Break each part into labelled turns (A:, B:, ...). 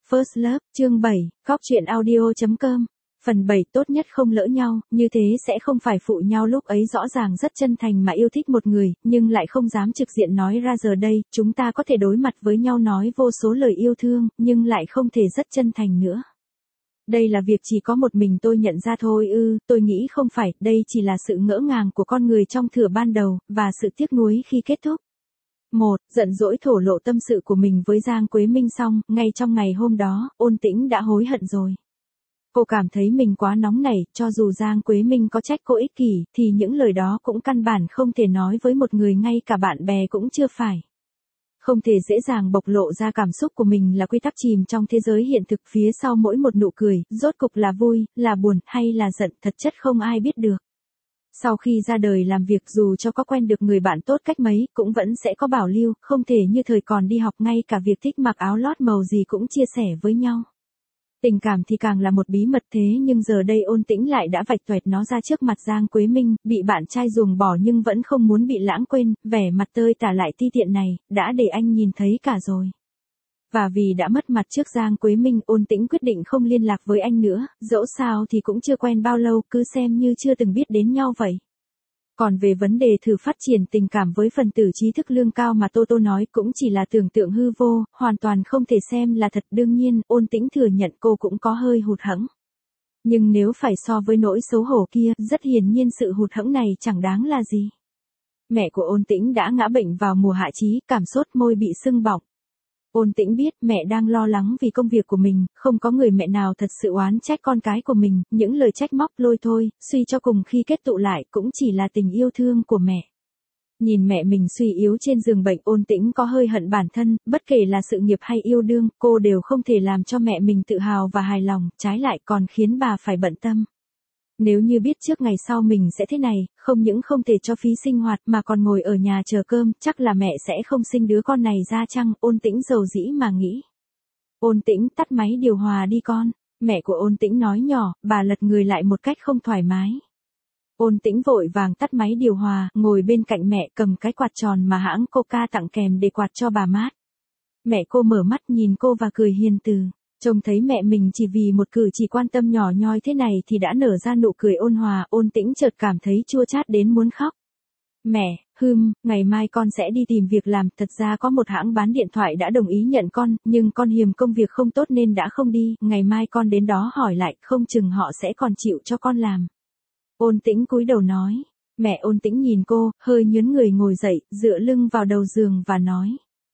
A: First Love, chương 7, Góc truyện audio.com. Phần 7 tốt nhất không lỡ nhau, như thế sẽ không phải phụ nhau lúc ấy rõ ràng rất chân thành mà yêu thích một người, nhưng lại không dám trực diện nói ra giờ đây, chúng ta có thể đối mặt với nhau nói vô số lời yêu thương, nhưng lại không thể rất chân thành nữa. Đây là việc chỉ có một mình tôi nhận ra thôi tôi nghĩ không phải, đây chỉ là sự ngỡ ngàng của con người trong thửa ban đầu, và sự tiếc nuối khi kết thúc. 1. Giận dỗi thổ lộ tâm sự của mình với Giang Quế Minh xong, ngay trong ngày hôm đó, Ôn Tĩnh đã hối hận rồi. Cô cảm thấy mình quá nóng nảy, cho dù Giang Quế Minh có trách cô ích kỷ, thì những lời đó cũng căn bản không thể nói với một người ngay cả bạn bè cũng chưa phải. Không thể dễ dàng bộc lộ ra cảm xúc của mình là quy tắc chìm trong thế giới hiện thực, phía sau mỗi một nụ cười, rốt cục là vui, là buồn, hay là giận, thật chất không ai biết được. Sau khi ra đời làm việc dù cho có quen được người bạn tốt cách mấy, cũng vẫn sẽ có bảo lưu, không thể như thời còn đi học ngay cả việc thích mặc áo lót màu gì cũng chia sẻ với nhau. Tình cảm thì càng là một bí mật, thế nhưng giờ đây Ôn Tĩnh lại đã vạch tuệt nó ra trước mặt Giang Quế Minh, bị bạn trai ruồng bỏ nhưng vẫn không muốn bị lãng quên, vẻ mặt tơi tả lại ti tiện này, đã để anh nhìn thấy cả rồi. Và vì đã mất mặt trước Giang Quế Minh, Ôn Tĩnh quyết định không liên lạc với anh nữa, dẫu sao thì cũng chưa quen bao lâu, cứ xem như chưa từng biết đến nhau vậy. Còn về vấn đề thử phát triển tình cảm với phần tử trí thức lương cao mà Tô nói cũng chỉ là tưởng tượng hư vô, hoàn toàn không thể xem là thật. Đương nhiên, Ôn Tĩnh thừa nhận cô cũng có hơi hụt hẫng. Nhưng nếu phải so với nỗi xấu hổ kia, rất hiển nhiên sự hụt hẫng này chẳng đáng là gì. Mẹ của Ôn Tĩnh đã ngã bệnh vào mùa hạ chí, cảm sốt, môi bị sưng bọng. Ôn Tĩnh biết mẹ đang lo lắng vì công việc của mình, không có người mẹ nào thật sự oán trách con cái của mình, những lời trách móc lôi thôi, suy cho cùng khi kết tụ lại cũng chỉ là tình yêu thương của mẹ. Nhìn mẹ mình suy yếu trên giường bệnh, Ôn Tĩnh có hơi hận bản thân, bất kể là sự nghiệp hay yêu đương, cô đều không thể làm cho mẹ mình tự hào và hài lòng, trái lại còn khiến bà phải bận tâm. Nếu như biết trước ngày sau mình sẽ thế này, không những không thể cho phí sinh hoạt mà còn ngồi ở nhà chờ cơm, chắc là mẹ sẽ không sinh đứa con này ra chăng, Ôn Tĩnh dầu dĩ mà nghĩ. Ôn Tĩnh, tắt máy điều hòa đi con, mẹ của Ôn Tĩnh nói nhỏ, bà lật người lại một cách không thoải mái. Ôn Tĩnh vội vàng tắt máy điều hòa, ngồi bên cạnh mẹ cầm cái quạt tròn mà hãng Coca tặng kèm để quạt cho bà mát. Mẹ cô mở mắt nhìn cô và cười hiền từ. Trông thấy mẹ mình chỉ vì một cử chỉ quan tâm nhỏ nhoi thế này thì đã nở ra nụ cười ôn hòa, Ôn Tĩnh chợt cảm thấy chua chát đến muốn khóc. Mẹ, ngày mai con sẽ đi tìm việc làm, thật ra có một hãng bán điện thoại đã đồng ý nhận con, nhưng con hiềm công việc không tốt nên đã không đi, ngày mai con đến đó hỏi lại, không chừng họ sẽ còn chịu cho con làm. Ôn Tĩnh cúi đầu nói. Mẹ Ôn Tĩnh nhìn cô, hơi nhớn người ngồi dậy, dựa lưng vào đầu giường và nói.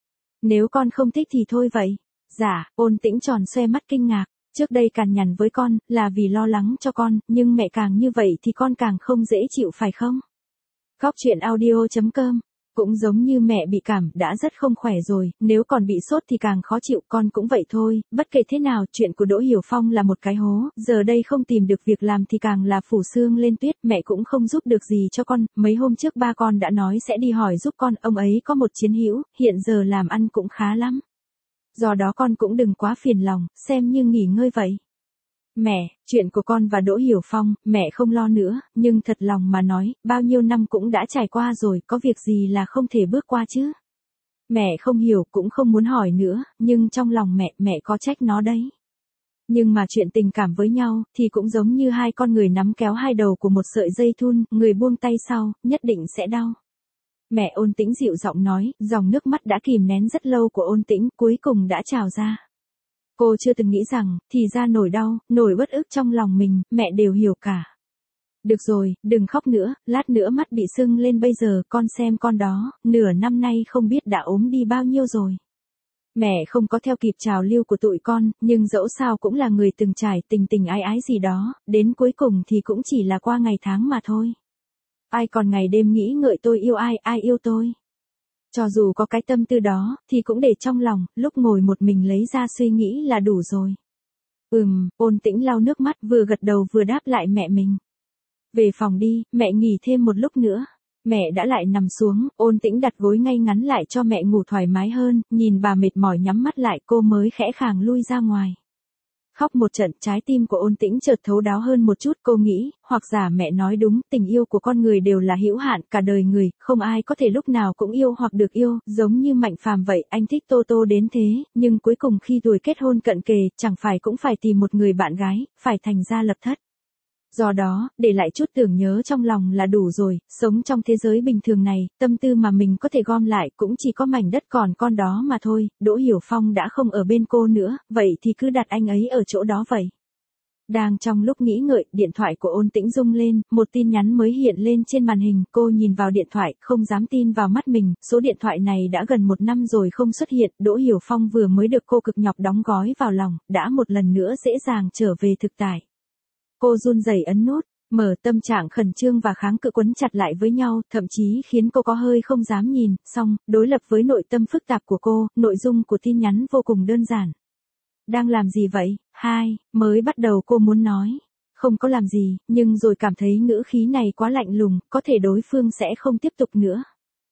A: Nếu con không thích thì thôi vậy. Dạ, Ôn Tĩnh tròn xoe mắt kinh ngạc, trước đây cằn nhằn với con, là vì lo lắng cho con, nhưng mẹ càng như vậy thì con càng không dễ chịu phải không? Góc truyện audio.com. Cũng giống như mẹ bị cảm, đã rất không khỏe rồi, nếu còn bị sốt thì càng khó chịu, con cũng vậy thôi, bất kể thế nào, chuyện của Đỗ Hiểu Phong là một cái hố, giờ đây không tìm được việc làm thì càng là phủ sương lên tuyết, mẹ cũng không giúp được gì cho con, mấy hôm trước ba con đã nói sẽ đi hỏi giúp con, ông ấy có một chiến hữu, hiện giờ làm ăn cũng khá lắm. Do đó con cũng đừng quá phiền lòng, xem như nghỉ ngơi vậy. Mẹ, chuyện của con và Đỗ Hiểu Phong, mẹ không lo nữa, nhưng thật lòng mà nói, bao nhiêu năm cũng đã trải qua rồi, có việc gì là không thể bước qua chứ. Mẹ không hiểu cũng không muốn hỏi nữa, nhưng trong lòng mẹ có trách nó đấy. Nhưng mà chuyện tình cảm với nhau, thì cũng giống như hai con người nắm kéo hai đầu của một sợi dây thun, người buông tay sau, nhất định sẽ đau. Mẹ Ôn Tĩnh dịu giọng nói, dòng nước mắt đã kìm nén rất lâu của Ôn Tĩnh cuối cùng đã trào ra. Cô chưa từng nghĩ rằng, thì ra nỗi đau, nỗi uất ức trong lòng mình, mẹ đều hiểu cả. Được rồi, đừng khóc nữa, lát nữa mắt bị sưng lên bây giờ, con xem con đó, nửa năm nay không biết đã ốm đi bao nhiêu rồi. Mẹ không có theo kịp trào lưu của tụi con, nhưng dẫu sao cũng là người từng trải tình ái ái gì đó, đến cuối cùng thì cũng chỉ là qua ngày tháng mà thôi. Ai còn ngày đêm nghĩ ngợi tôi yêu ai, ai yêu tôi. Cho dù có cái tâm tư đó, thì cũng để trong lòng, lúc ngồi một mình lấy ra suy nghĩ là đủ rồi. Ôn Tĩnh lau nước mắt, vừa gật đầu vừa đáp lại mẹ mình. Về phòng đi, mẹ nghỉ thêm một lúc nữa. Mẹ đã lại nằm xuống, Ôn Tĩnh đặt gối ngay ngắn lại cho mẹ ngủ thoải mái hơn, nhìn bà mệt mỏi nhắm mắt lại cô mới khẽ khàng lui ra ngoài. Khóc một trận, trái tim của Ôn Tĩnh chợt thấu đáo hơn một chút, cô nghĩ, hoặc giả mẹ nói đúng, tình yêu của con người đều là hữu hạn, cả đời người, không ai có thể lúc nào cũng yêu hoặc được yêu, giống như Mạnh Phàm vậy, anh thích Tô Tô đến thế, nhưng cuối cùng khi tuổi kết hôn cận kề, chẳng phải cũng phải tìm một người bạn gái, phải thành gia lập thất. Do đó, để lại chút tưởng nhớ trong lòng là đủ rồi, sống trong thế giới bình thường này, tâm tư mà mình có thể gom lại cũng chỉ có mảnh đất còn con đó mà thôi, Đỗ Hiểu Phong đã không ở bên cô nữa, vậy thì cứ đặt anh ấy ở chỗ đó vậy. Đang trong lúc nghĩ ngợi, điện thoại của Ôn Tĩnh rung lên, một tin nhắn mới hiện lên trên màn hình, cô nhìn vào điện thoại, không dám tin vào mắt mình, số điện thoại này đã gần 1 năm rồi không xuất hiện, Đỗ Hiểu Phong vừa mới được cô cực nhọc đóng gói vào lòng, đã một lần nữa dễ dàng trở về thực tại. Cô run rẩy ấn nút, mở, tâm trạng khẩn trương và kháng cự quấn chặt lại với nhau, thậm chí khiến cô có hơi không dám nhìn, xong, đối lập với nội tâm phức tạp của cô, nội dung của tin nhắn vô cùng đơn giản. Đang làm gì vậy? Mới bắt đầu cô muốn nói. Không có làm gì, nhưng rồi cảm thấy ngữ khí này quá lạnh lùng, có thể đối phương sẽ không tiếp tục nữa.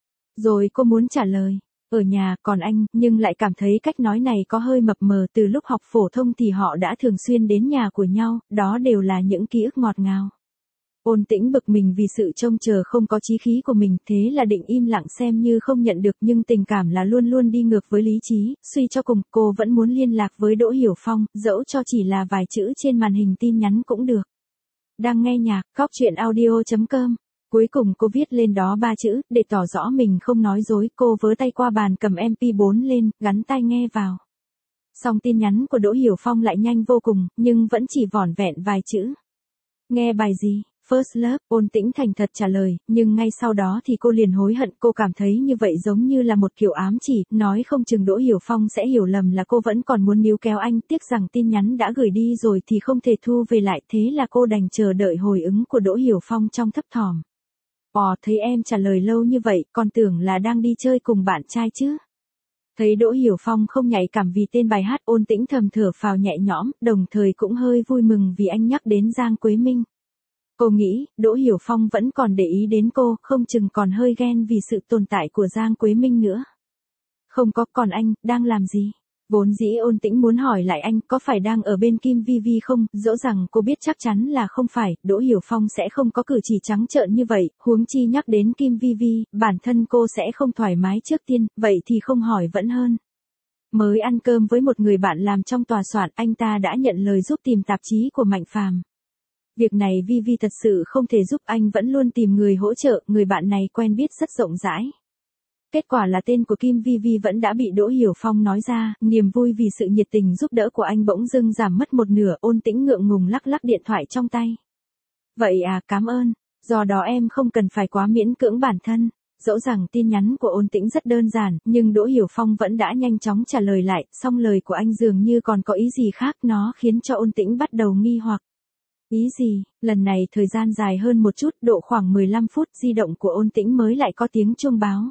A: Rồi cô muốn trả lời. Ở nhà, còn anh, nhưng lại cảm thấy cách nói này có hơi mập mờ, từ lúc học phổ thông thì họ đã thường xuyên đến nhà của nhau, đó đều là những ký ức ngọt ngào. Ôn Tĩnh bực mình vì sự trông chờ không có chí khí của mình, thế là định im lặng xem như không nhận được, nhưng tình cảm là luôn luôn đi ngược với lý trí, suy cho cùng, cô vẫn muốn liên lạc với Đỗ Hiểu Phong, dẫu cho chỉ là vài chữ trên màn hình tin nhắn cũng được. Đang nghe nhạc, Cóc Truyện Audio.com. Cuối cùng cô viết lên đó 3 chữ, để tỏ rõ mình không nói dối, cô vớ tay qua bàn cầm MP4 lên, gắn tai nghe vào. Xong tin nhắn của Đỗ Hiểu Phong lại nhanh vô cùng, nhưng vẫn chỉ vỏn vẹn vài chữ. Nghe bài gì? First Love, Ôn Tĩnh thành thật trả lời, nhưng ngay sau đó thì cô liền hối hận, cô cảm thấy như vậy giống như là một kiểu ám chỉ, nói không chừng Đỗ Hiểu Phong sẽ hiểu lầm là cô vẫn còn muốn níu kéo anh, tiếc rằng tin nhắn đã gửi đi rồi thì không thể thu về lại, thế là cô đành chờ đợi hồi ứng của Đỗ Hiểu Phong trong thấp thỏm. Thấy em trả lời lâu như vậy, con tưởng là đang đi chơi cùng bạn trai chứ. Thấy Đỗ Hiểu Phong không nhạy cảm vì tên bài hát, Ôn Tĩnh thầm thở phào nhẹ nhõm, đồng thời cũng hơi vui mừng vì anh nhắc đến Giang Quế Minh. Cô nghĩ, Đỗ Hiểu Phong vẫn còn để ý đến cô, không chừng còn hơi ghen vì sự tồn tại của Giang Quế Minh nữa. Không có, còn anh, đang làm gì? Vốn dĩ Ôn Tĩnh muốn hỏi lại anh có phải đang ở bên Kim Vi Vi không, dẫu rằng cô biết chắc chắn là không phải, Đỗ Hiểu Phong sẽ không có cử chỉ trắng trợn như vậy, huống chi nhắc đến Kim Vi Vi, bản thân cô sẽ không thoải mái trước tiên, vậy thì không hỏi vẫn hơn. Mới ăn cơm với một người bạn làm trong tòa soạn, anh ta đã nhận lời giúp tìm tạp chí của Mạnh Phàm. Việc này Vi Vi thật sự không thể giúp, anh vẫn luôn tìm người hỗ trợ, người bạn này quen biết rất rộng rãi. Kết quả là tên của Kim Vi Vi vẫn đã bị Đỗ Hiểu Phong nói ra, niềm vui vì sự nhiệt tình giúp đỡ của anh bỗng dưng giảm mất một nửa, Ôn Tĩnh ngượng ngùng lắc lắc điện thoại trong tay. Vậy à, cảm ơn, do đó em không cần phải quá miễn cưỡng bản thân. Dẫu rằng tin nhắn của Ôn Tĩnh rất đơn giản, nhưng Đỗ Hiểu Phong vẫn đã nhanh chóng trả lời lại, song lời của anh dường như còn có ý gì khác, nó khiến cho Ôn Tĩnh bắt đầu nghi hoặc. Ý gì? Lần này thời gian dài hơn một chút, độ khoảng 15 phút, di động của Ôn Tĩnh mới lại có tiếng chuông báo.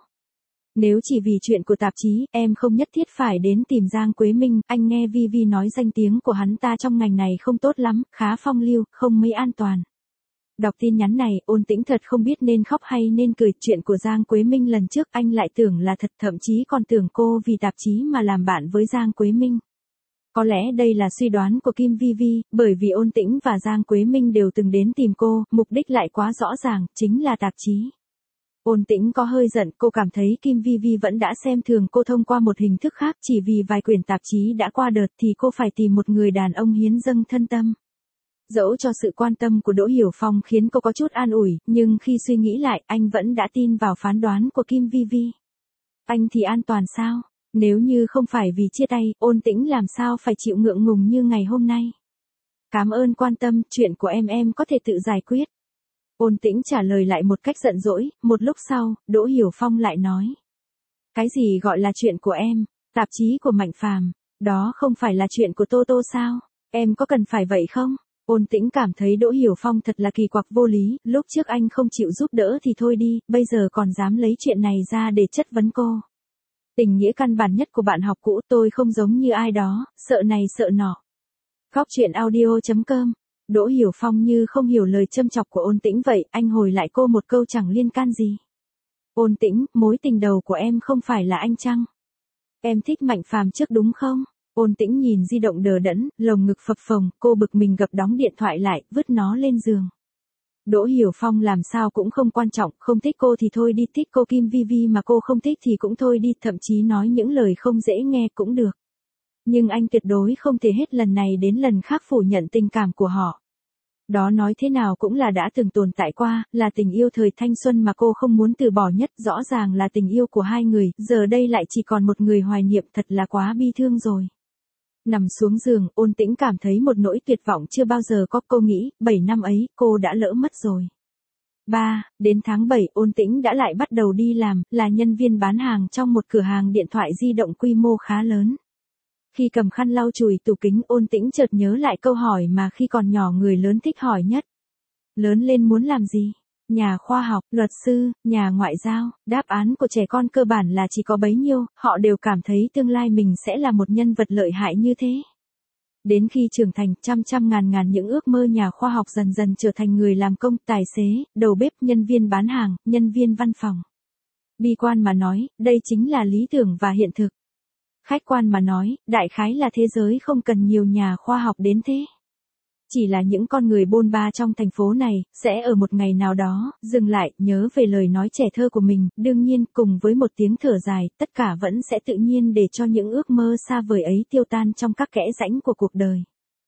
A: Nếu chỉ vì chuyện của tạp chí, em không nhất thiết phải đến tìm Giang Quế Minh, anh nghe Vi Vi nói danh tiếng của hắn ta trong ngành này không tốt lắm, khá phong lưu, không mấy an toàn. Đọc tin nhắn này, Ôn Tĩnh thật không biết nên khóc hay nên cười, chuyện của Giang Quế Minh lần trước anh lại tưởng là thật, thậm chí còn tưởng cô vì tạp chí mà làm bạn với Giang Quế Minh. Có lẽ đây là suy đoán của Kim Vi Vi, bởi vì Ôn Tĩnh và Giang Quế Minh đều từng đến tìm cô, mục đích lại quá rõ ràng, chính là tạp chí. Ôn Tĩnh có hơi giận, cô cảm thấy Kim Vi Vi vẫn đã xem thường cô thông qua một hình thức khác, chỉ vì vài quyển tạp chí đã qua đợt thì cô phải tìm một người đàn ông hiến dâng thân tâm. Dẫu cho sự quan tâm của Đỗ Hiểu Phong khiến cô có chút an ủi, nhưng khi suy nghĩ lại, anh vẫn đã tin vào phán đoán của Kim Vi Vi. Anh thì an toàn sao? Nếu như không phải vì chia tay, Ôn Tĩnh làm sao phải chịu ngượng ngùng như ngày hôm nay. Cảm ơn quan tâm, chuyện của em có thể tự giải quyết. Ôn Tĩnh trả lời lại một cách giận dỗi, một lúc sau, Đỗ Hiểu Phong lại nói. Cái gì gọi là chuyện của em? Tạp chí của Mạnh Phàm, đó không phải là chuyện của Tô Tô sao? Em có cần phải vậy không? Ôn Tĩnh cảm thấy Đỗ Hiểu Phong thật là kỳ quặc vô lý, lúc trước anh không chịu giúp đỡ thì thôi đi, bây giờ còn dám lấy chuyện này ra để chất vấn cô. Tình nghĩa căn bản nhất của bạn học cũ, tôi không giống như ai đó, sợ này sợ nọ. Cóc Truyện Audio.com. Đỗ Hiểu Phong như không hiểu lời châm chọc của Ôn Tĩnh vậy, anh hồi lại cô một câu chẳng liên can gì. Ôn Tĩnh, mối tình đầu của em không phải là anh chăng? Em thích Mạnh Phàm trước đúng không? Ôn Tĩnh nhìn di động đờ đẫn, lồng ngực phập phồng, cô bực mình gập đóng điện thoại lại, vứt nó lên giường. Đỗ Hiểu Phong làm sao cũng không quan trọng, không thích cô thì thôi đi, thích cô Kim Vi Vi mà cô không thích thì cũng thôi đi, thậm chí nói những lời không dễ nghe cũng được. Nhưng anh tuyệt đối không thể hết lần này đến lần khác phủ nhận tình cảm của họ. Đó nói thế nào cũng là đã từng tồn tại qua, là tình yêu thời thanh xuân mà cô không muốn từ bỏ nhất, rõ ràng là tình yêu của hai người, giờ đây lại chỉ còn một người hoài niệm, thật là quá bi thương rồi. Nằm xuống giường, Ôn Tĩnh cảm thấy một nỗi tuyệt vọng chưa bao giờ có, cô nghĩ, 7 năm ấy, cô đã lỡ mất rồi. Đến tháng 7, Ôn Tĩnh đã lại bắt đầu đi làm, là nhân viên bán hàng trong một cửa hàng điện thoại di động quy mô khá lớn. Khi cầm khăn lau chùi tủ kính, Ôn Tĩnh chợt nhớ lại câu hỏi mà khi còn nhỏ người lớn thích hỏi nhất. Lớn lên muốn làm gì? Nhà khoa học, luật sư, nhà ngoại giao. Đáp án của trẻ con cơ bản là chỉ có bấy nhiêu, họ đều cảm thấy tương lai mình sẽ là một nhân vật lợi hại như thế. Đến khi trưởng thành, trăm ngàn những ước mơ nhà khoa học dần dần trở thành người làm công, tài xế, đầu bếp, nhân viên bán hàng, nhân viên văn phòng. Bi quan mà nói, đây chính là lý tưởng và hiện thực. Khách quan mà nói, đại khái là thế giới không cần nhiều nhà khoa học đến thế. Chỉ là những con người bôn ba trong thành phố này, sẽ ở một ngày nào đó, dừng lại, nhớ về lời nói trẻ thơ của mình, đương nhiên, cùng với một tiếng thở dài, tất cả vẫn sẽ tự nhiên để cho những ước mơ xa vời ấy tiêu tan trong các kẽ rãnh của cuộc đời.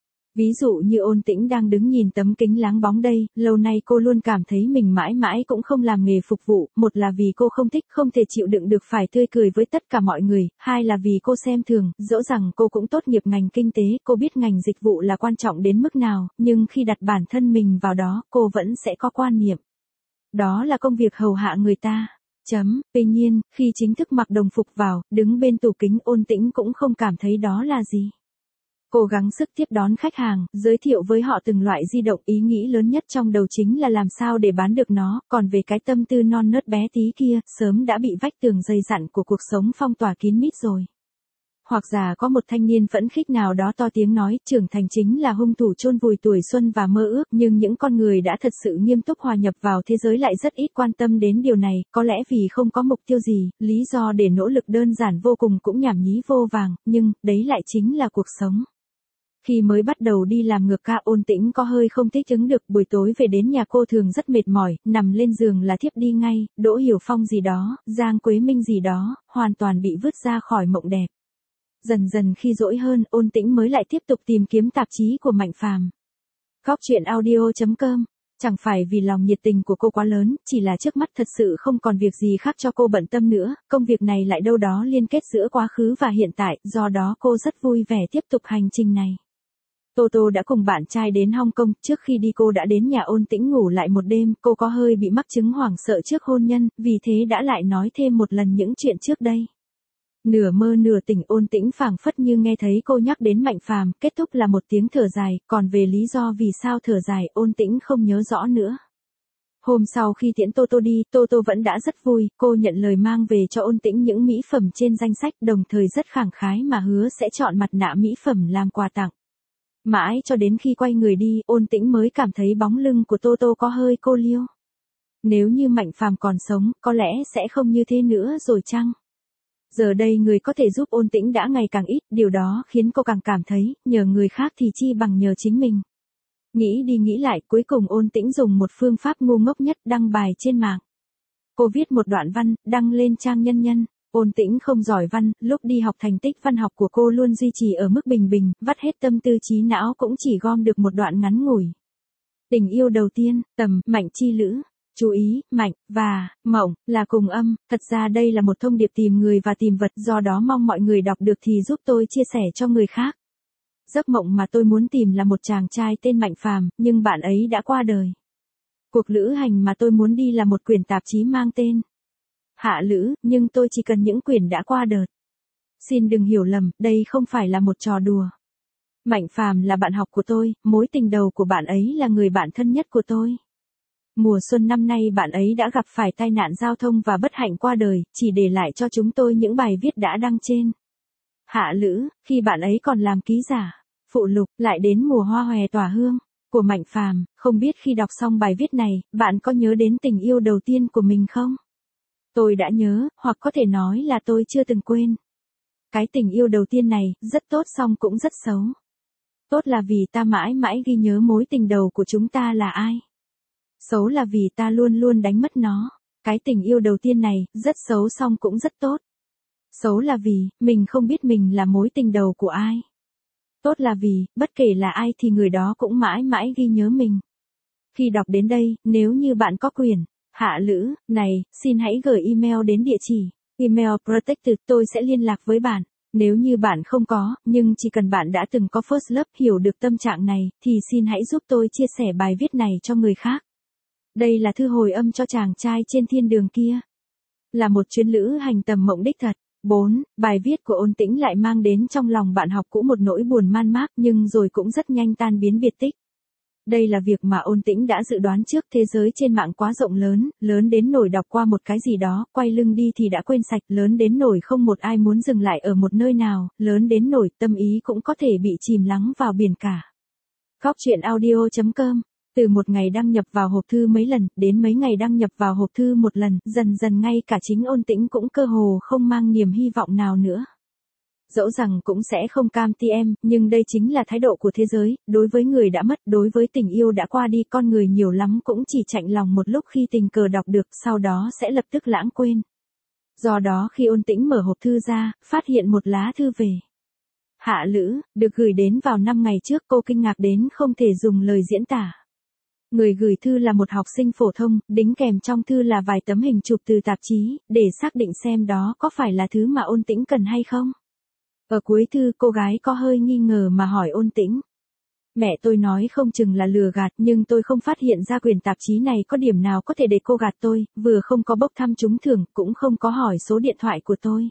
A: Ví dụ như Ôn Tĩnh đang đứng nhìn tấm kính láng bóng đây, lâu nay cô luôn cảm thấy mình mãi mãi cũng không làm nghề phục vụ, một là vì cô không thích, không thể chịu đựng được phải tươi cười với tất cả mọi người, hai là vì cô xem thường, dẫu rằng cô cũng tốt nghiệp ngành kinh tế, cô biết ngành dịch vụ là quan trọng đến mức nào, nhưng khi đặt bản thân mình vào đó, cô vẫn sẽ có quan niệm. Đó là công việc hầu hạ người ta. Tuy nhiên, khi chính thức mặc đồng phục vào, đứng bên tủ kính, Ôn Tĩnh cũng không cảm thấy đó là gì. Cố gắng sức tiếp đón khách hàng, giới thiệu với họ từng loại di động, ý nghĩ lớn nhất trong đầu chính là làm sao để bán được nó, còn về cái tâm tư non nớt bé tí kia, sớm đã bị vách tường dày dặn của cuộc sống phong tỏa kín mít rồi. Hoặc giả có một thanh niên phẫn khích nào đó to tiếng nói, trưởng thành chính là hung thủ chôn vùi tuổi xuân và mơ ước, nhưng những con người đã thật sự nghiêm túc hòa nhập vào thế giới lại rất ít quan tâm đến điều này, có lẽ vì không có mục tiêu gì, lý do để nỗ lực đơn giản vô cùng cũng nhảm nhí vô vàng, nhưng, đấy lại chính là cuộc sống. Khi mới bắt đầu đi làm ngược ca, Ôn Tĩnh có hơi không thích ứng được, buổi tối về đến nhà cô thường rất mệt mỏi, nằm lên giường là thiếp đi ngay, Đỗ Hiểu Phong gì đó, Giang Quế Minh gì đó, hoàn toàn bị vứt ra khỏi mộng đẹp. Dần dần khi dỗi hơn, Ôn Tĩnh mới lại tiếp tục tìm kiếm tạp chí của Mạnh Phàm. Góc truyện audio.com. Chẳng phải vì lòng nhiệt tình của cô quá lớn, chỉ là trước mắt thật sự không còn việc gì khác cho cô bận tâm nữa, công việc này lại đâu đó liên kết giữa quá khứ và hiện tại, do đó cô rất vui vẻ tiếp tục hành trình này. Tô đã cùng bạn trai đến Hong Kong, trước khi đi cô đã đến nhà Ôn Tĩnh ngủ lại một đêm, cô có hơi bị mắc chứng hoảng sợ trước hôn nhân, vì thế đã lại nói thêm một lần những chuyện trước đây. Nửa mơ nửa tỉnh, Ôn Tĩnh phảng phất như nghe thấy cô nhắc đến Mạnh Phàm, kết thúc là một tiếng thở dài, còn về lý do vì sao thở dài, Ôn Tĩnh không nhớ rõ nữa. Hôm sau khi tiễn Tô đi, Tô vẫn đã rất vui, cô nhận lời mang về cho Ôn Tĩnh những mỹ phẩm trên danh sách, đồng thời rất khẳng khái mà hứa sẽ chọn mặt nạ mỹ phẩm làm quà tặng. Mãi cho đến khi quay người đi, Ôn Tĩnh mới cảm thấy bóng lưng của Tô có hơi cô liêu. Nếu như Mạnh Phàm còn sống, có lẽ sẽ không như thế nữa rồi chăng? Giờ đây người có thể giúp Ôn Tĩnh đã ngày càng ít, điều đó khiến cô càng cảm thấy, nhờ người khác thì chi bằng nhờ chính mình. Nghĩ đi nghĩ lại, cuối cùng Ôn Tĩnh dùng một phương pháp ngu ngốc nhất, đăng bài trên mạng. Cô viết một đoạn văn, đăng lên trang Nhân Nhân. Ôn Tĩnh không giỏi văn, lúc đi học thành tích văn học của cô luôn duy trì ở mức bình bình, vắt hết tâm tư trí não cũng chỉ gom được một đoạn ngắn ngủi. Tình yêu đầu tiên, tầm, Mạnh chi lữ. Chú ý, Mạnh, và, mộng, là cùng âm, thật ra đây là một thông điệp tìm người và tìm vật, do đó mong mọi người đọc được thì giúp tôi chia sẻ cho người khác. Giấc mộng mà tôi muốn tìm là một chàng trai tên Mạnh Phàm, nhưng bạn ấy đã qua đời. Cuộc lữ hành mà tôi muốn đi là một quyển tạp chí mang tên Hạ Lữ, nhưng tôi chỉ cần những quyển đã qua đợt. Xin đừng hiểu lầm, đây không phải là một trò đùa. Mạnh Phàm là bạn học của tôi, mối tình đầu của bạn ấy là người bạn thân nhất của tôi. Mùa xuân năm nay bạn ấy đã gặp phải tai nạn giao thông và bất hạnh qua đời, chỉ để lại cho chúng tôi những bài viết đã đăng trên Hạ Lữ, khi bạn ấy còn làm ký giả. Phụ lục, lại đến mùa hoa hòe tỏa hương của Mạnh Phàm, không biết khi đọc xong bài viết này, bạn có nhớ đến tình yêu đầu tiên của mình không? Tôi đã nhớ, hoặc có thể nói là tôi chưa từng quên. Cái tình yêu đầu tiên này, rất tốt song cũng rất xấu. Tốt là vì ta mãi mãi ghi nhớ mối tình đầu của chúng ta là ai. Xấu là vì ta luôn luôn đánh mất nó. Cái tình yêu đầu tiên này, rất xấu song cũng rất tốt. Xấu là vì, mình không biết mình là mối tình đầu của ai. Tốt là vì, bất kể là ai thì người đó cũng mãi mãi ghi nhớ mình. Khi đọc đến đây, nếu như bạn có quyền, Hạ Lữ, này, xin hãy gửi email đến địa chỉ email protected, tôi sẽ liên lạc với bạn. Nếu như bạn không có, nhưng chỉ cần bạn đã từng có first love hiểu được tâm trạng này, thì xin hãy giúp tôi chia sẻ bài viết này cho người khác. Đây là thư hồi âm cho chàng trai trên thiên đường kia. Là một chuyến lữ hành tầm mộng đích thật. 4. Bài viết của Ôn Tĩnh lại mang đến trong lòng bạn học cũ một nỗi buồn man mác nhưng rồi cũng rất nhanh tan biến biệt tích. Đây là việc mà Ôn Tĩnh đã dự đoán trước, thế giới trên mạng quá rộng lớn, lớn đến nỗi đọc qua một cái gì đó, quay lưng đi thì đã quên sạch, lớn đến nỗi không một ai muốn dừng lại ở một nơi nào, lớn đến nỗi tâm ý cũng có thể bị chìm lắng vào biển cả. Góc truyện audio.com. Từ một ngày đăng nhập vào hộp thư mấy lần, đến mấy ngày đăng nhập vào hộp thư một lần, dần dần ngay cả chính Ôn Tĩnh cũng cơ hồ không mang niềm hy vọng nào nữa. Dẫu rằng cũng sẽ không cam TM, nhưng đây chính là thái độ của thế giới, đối với người đã mất, đối với tình yêu đã qua đi, con người nhiều lắm cũng chỉ chạnh lòng một lúc khi tình cờ đọc được, sau đó sẽ lập tức lãng quên. Do đó khi Ôn Tĩnh mở hộp thư ra, phát hiện một lá thư về Hạ Lữ, được gửi đến vào 5 ngày trước, cô kinh ngạc đến không thể dùng lời diễn tả. Người gửi thư là một học sinh phổ thông, đính kèm trong thư là vài tấm hình chụp từ tạp chí, để xác định xem đó có phải là thứ mà Ôn Tĩnh cần hay không. Ở cuối thư cô gái có hơi nghi ngờ mà hỏi Ôn Tĩnh. Mẹ tôi nói không chừng là lừa gạt, nhưng tôi không phát hiện ra quyển tạp chí này có điểm nào có thể để cô gạt tôi, vừa không có bốc thăm trúng thưởng, cũng không có hỏi số điện thoại của tôi.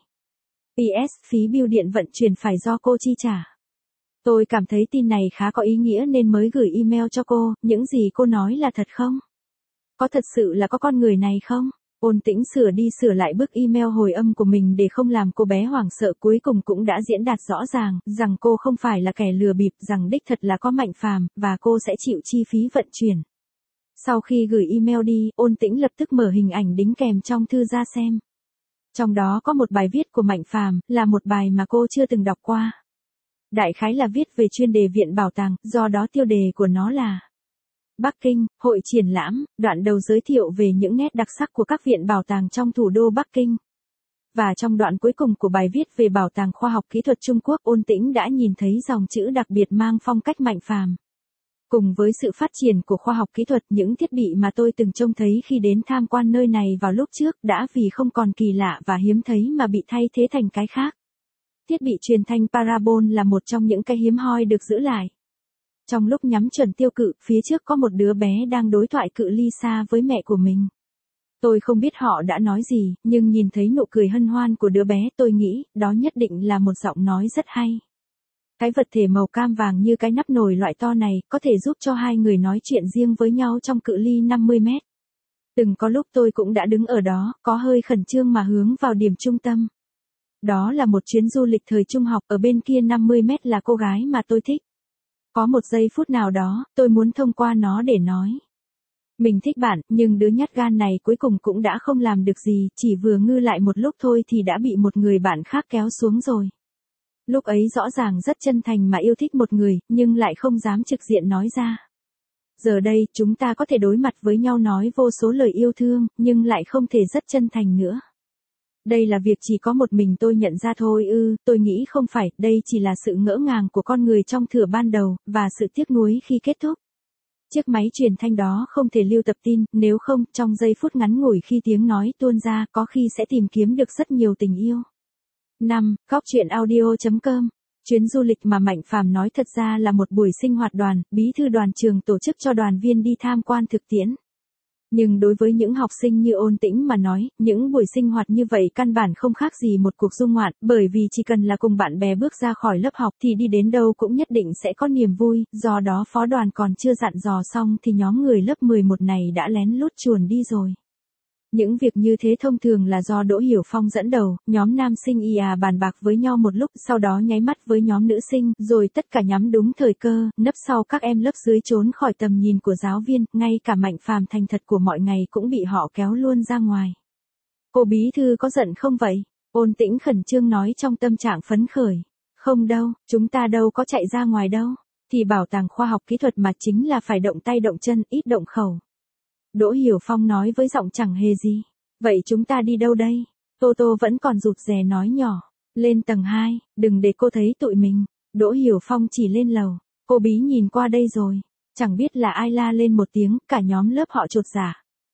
A: PS, phí bưu điện vận chuyển phải do cô chi trả. Tôi cảm thấy tin này khá có ý nghĩa nên mới gửi email cho cô, những gì cô nói là thật không? Có thật sự là có con người này không? Ôn Tĩnh sửa đi sửa lại bức email hồi âm của mình để không làm cô bé hoảng sợ, cuối cùng cũng đã diễn đạt rõ ràng, rằng cô không phải là kẻ lừa bịp, rằng đích thật là có Mạnh Phàm, và cô sẽ chịu chi phí vận chuyển. Sau khi gửi email đi, Ôn Tĩnh lập tức mở hình ảnh đính kèm trong thư ra xem. Trong đó có một bài viết của Mạnh Phàm, là một bài mà cô chưa từng đọc qua. Đại khái là viết về chuyên đề viện bảo tàng, do đó tiêu đề của nó là Bắc Kinh, hội triển lãm, đoạn đầu giới thiệu về những nét đặc sắc của các viện bảo tàng trong thủ đô Bắc Kinh. Và trong đoạn cuối cùng của bài viết về Bảo tàng Khoa học Kỹ thuật Trung Quốc, Ôn Tĩnh đã nhìn thấy dòng chữ đặc biệt mang phong cách Mạnh Phàm. Cùng với sự phát triển của khoa học kỹ thuật, những thiết bị mà tôi từng trông thấy khi đến tham quan nơi này vào lúc trước đã vì không còn kỳ lạ và hiếm thấy mà bị thay thế thành cái khác. Thiết bị truyền thanh parabol là một trong những cái hiếm hoi được giữ lại. Trong lúc nhắm chuẩn tiêu cự, phía trước có một đứa bé đang đối thoại cự ly xa với mẹ của mình. Tôi không biết họ đã nói gì, nhưng nhìn thấy nụ cười hân hoan của đứa bé, tôi nghĩ, đó nhất định là một giọng nói rất hay. Cái vật thể màu cam vàng như cái nắp nồi loại to này, có thể giúp cho hai người nói chuyện riêng với nhau trong cự ly 50 mét. Từng có lúc tôi cũng đã đứng ở đó, có hơi khẩn trương mà hướng vào điểm trung tâm. Đó là một chuyến du lịch thời trung học, ở bên kia 50 mét là cô gái mà tôi thích. Có một giây phút nào đó, tôi muốn thông qua nó để nói. Mình thích bạn, nhưng đứa nhát gan này cuối cùng cũng đã không làm được gì, chỉ vừa ngư lại một lúc thôi thì đã bị một người bạn khác kéo xuống rồi. Lúc ấy rõ ràng rất chân thành mà yêu thích một người, nhưng lại không dám trực diện nói ra. Giờ đây, chúng ta có thể đối mặt với nhau nói vô số lời yêu thương, nhưng lại không thể rất chân thành nữa. Đây là việc chỉ có một mình tôi nhận ra thôi ư, tôi nghĩ không phải, đây chỉ là sự ngỡ ngàng của con người trong thửa ban đầu, và sự tiếc nuối khi kết thúc. Chiếc máy truyền thanh đó không thể lưu tập tin, nếu không, trong giây phút ngắn ngủi khi tiếng nói tuôn ra, có khi sẽ tìm kiếm được rất nhiều tình yêu. 5. Góc truyện audio.com. Chuyến du lịch mà Mạnh Phàm nói thật ra là một buổi sinh hoạt đoàn, bí thư đoàn trường tổ chức cho đoàn viên đi tham quan thực tiễn. Nhưng đối với những học sinh như Ôn Tĩnh mà nói, những buổi sinh hoạt như vậy căn bản không khác gì một cuộc du ngoạn, bởi vì chỉ cần là cùng bạn bè bước ra khỏi lớp học thì đi đến đâu cũng nhất định sẽ có niềm vui, do đó phó đoàn còn chưa dặn dò xong thì nhóm người lớp 11 này đã lén lút chuồn đi rồi. Những việc như thế thông thường là do Đỗ Hiểu Phong dẫn đầu, nhóm nam sinh bàn bạc với nhau một lúc, sau đó nháy mắt với nhóm nữ sinh, rồi tất cả nhắm đúng thời cơ, nấp sau các em lớp dưới trốn khỏi tầm nhìn của giáo viên, ngay cả Mạnh Phàm thành thật của mọi ngày cũng bị họ kéo luôn ra ngoài. Cô bí thư có giận không vậy? Ôn Tĩnh khẩn trương nói trong tâm trạng phấn khởi. Không đâu, chúng ta đâu có chạy ra ngoài đâu. Thì bảo tàng khoa học kỹ thuật mà chính là phải động tay động chân, ít động khẩu. Đỗ Hiểu Phong nói với giọng chẳng hề gì. Vậy chúng ta đi đâu đây? Tô Tô vẫn còn rụt rè nói nhỏ. Lên tầng 2, đừng để cô thấy tụi mình. Đỗ Hiểu Phong chỉ lên lầu. Cô Bí nhìn qua đây rồi. Chẳng biết là ai la lên một tiếng, cả nhóm lớp họ chột dạ.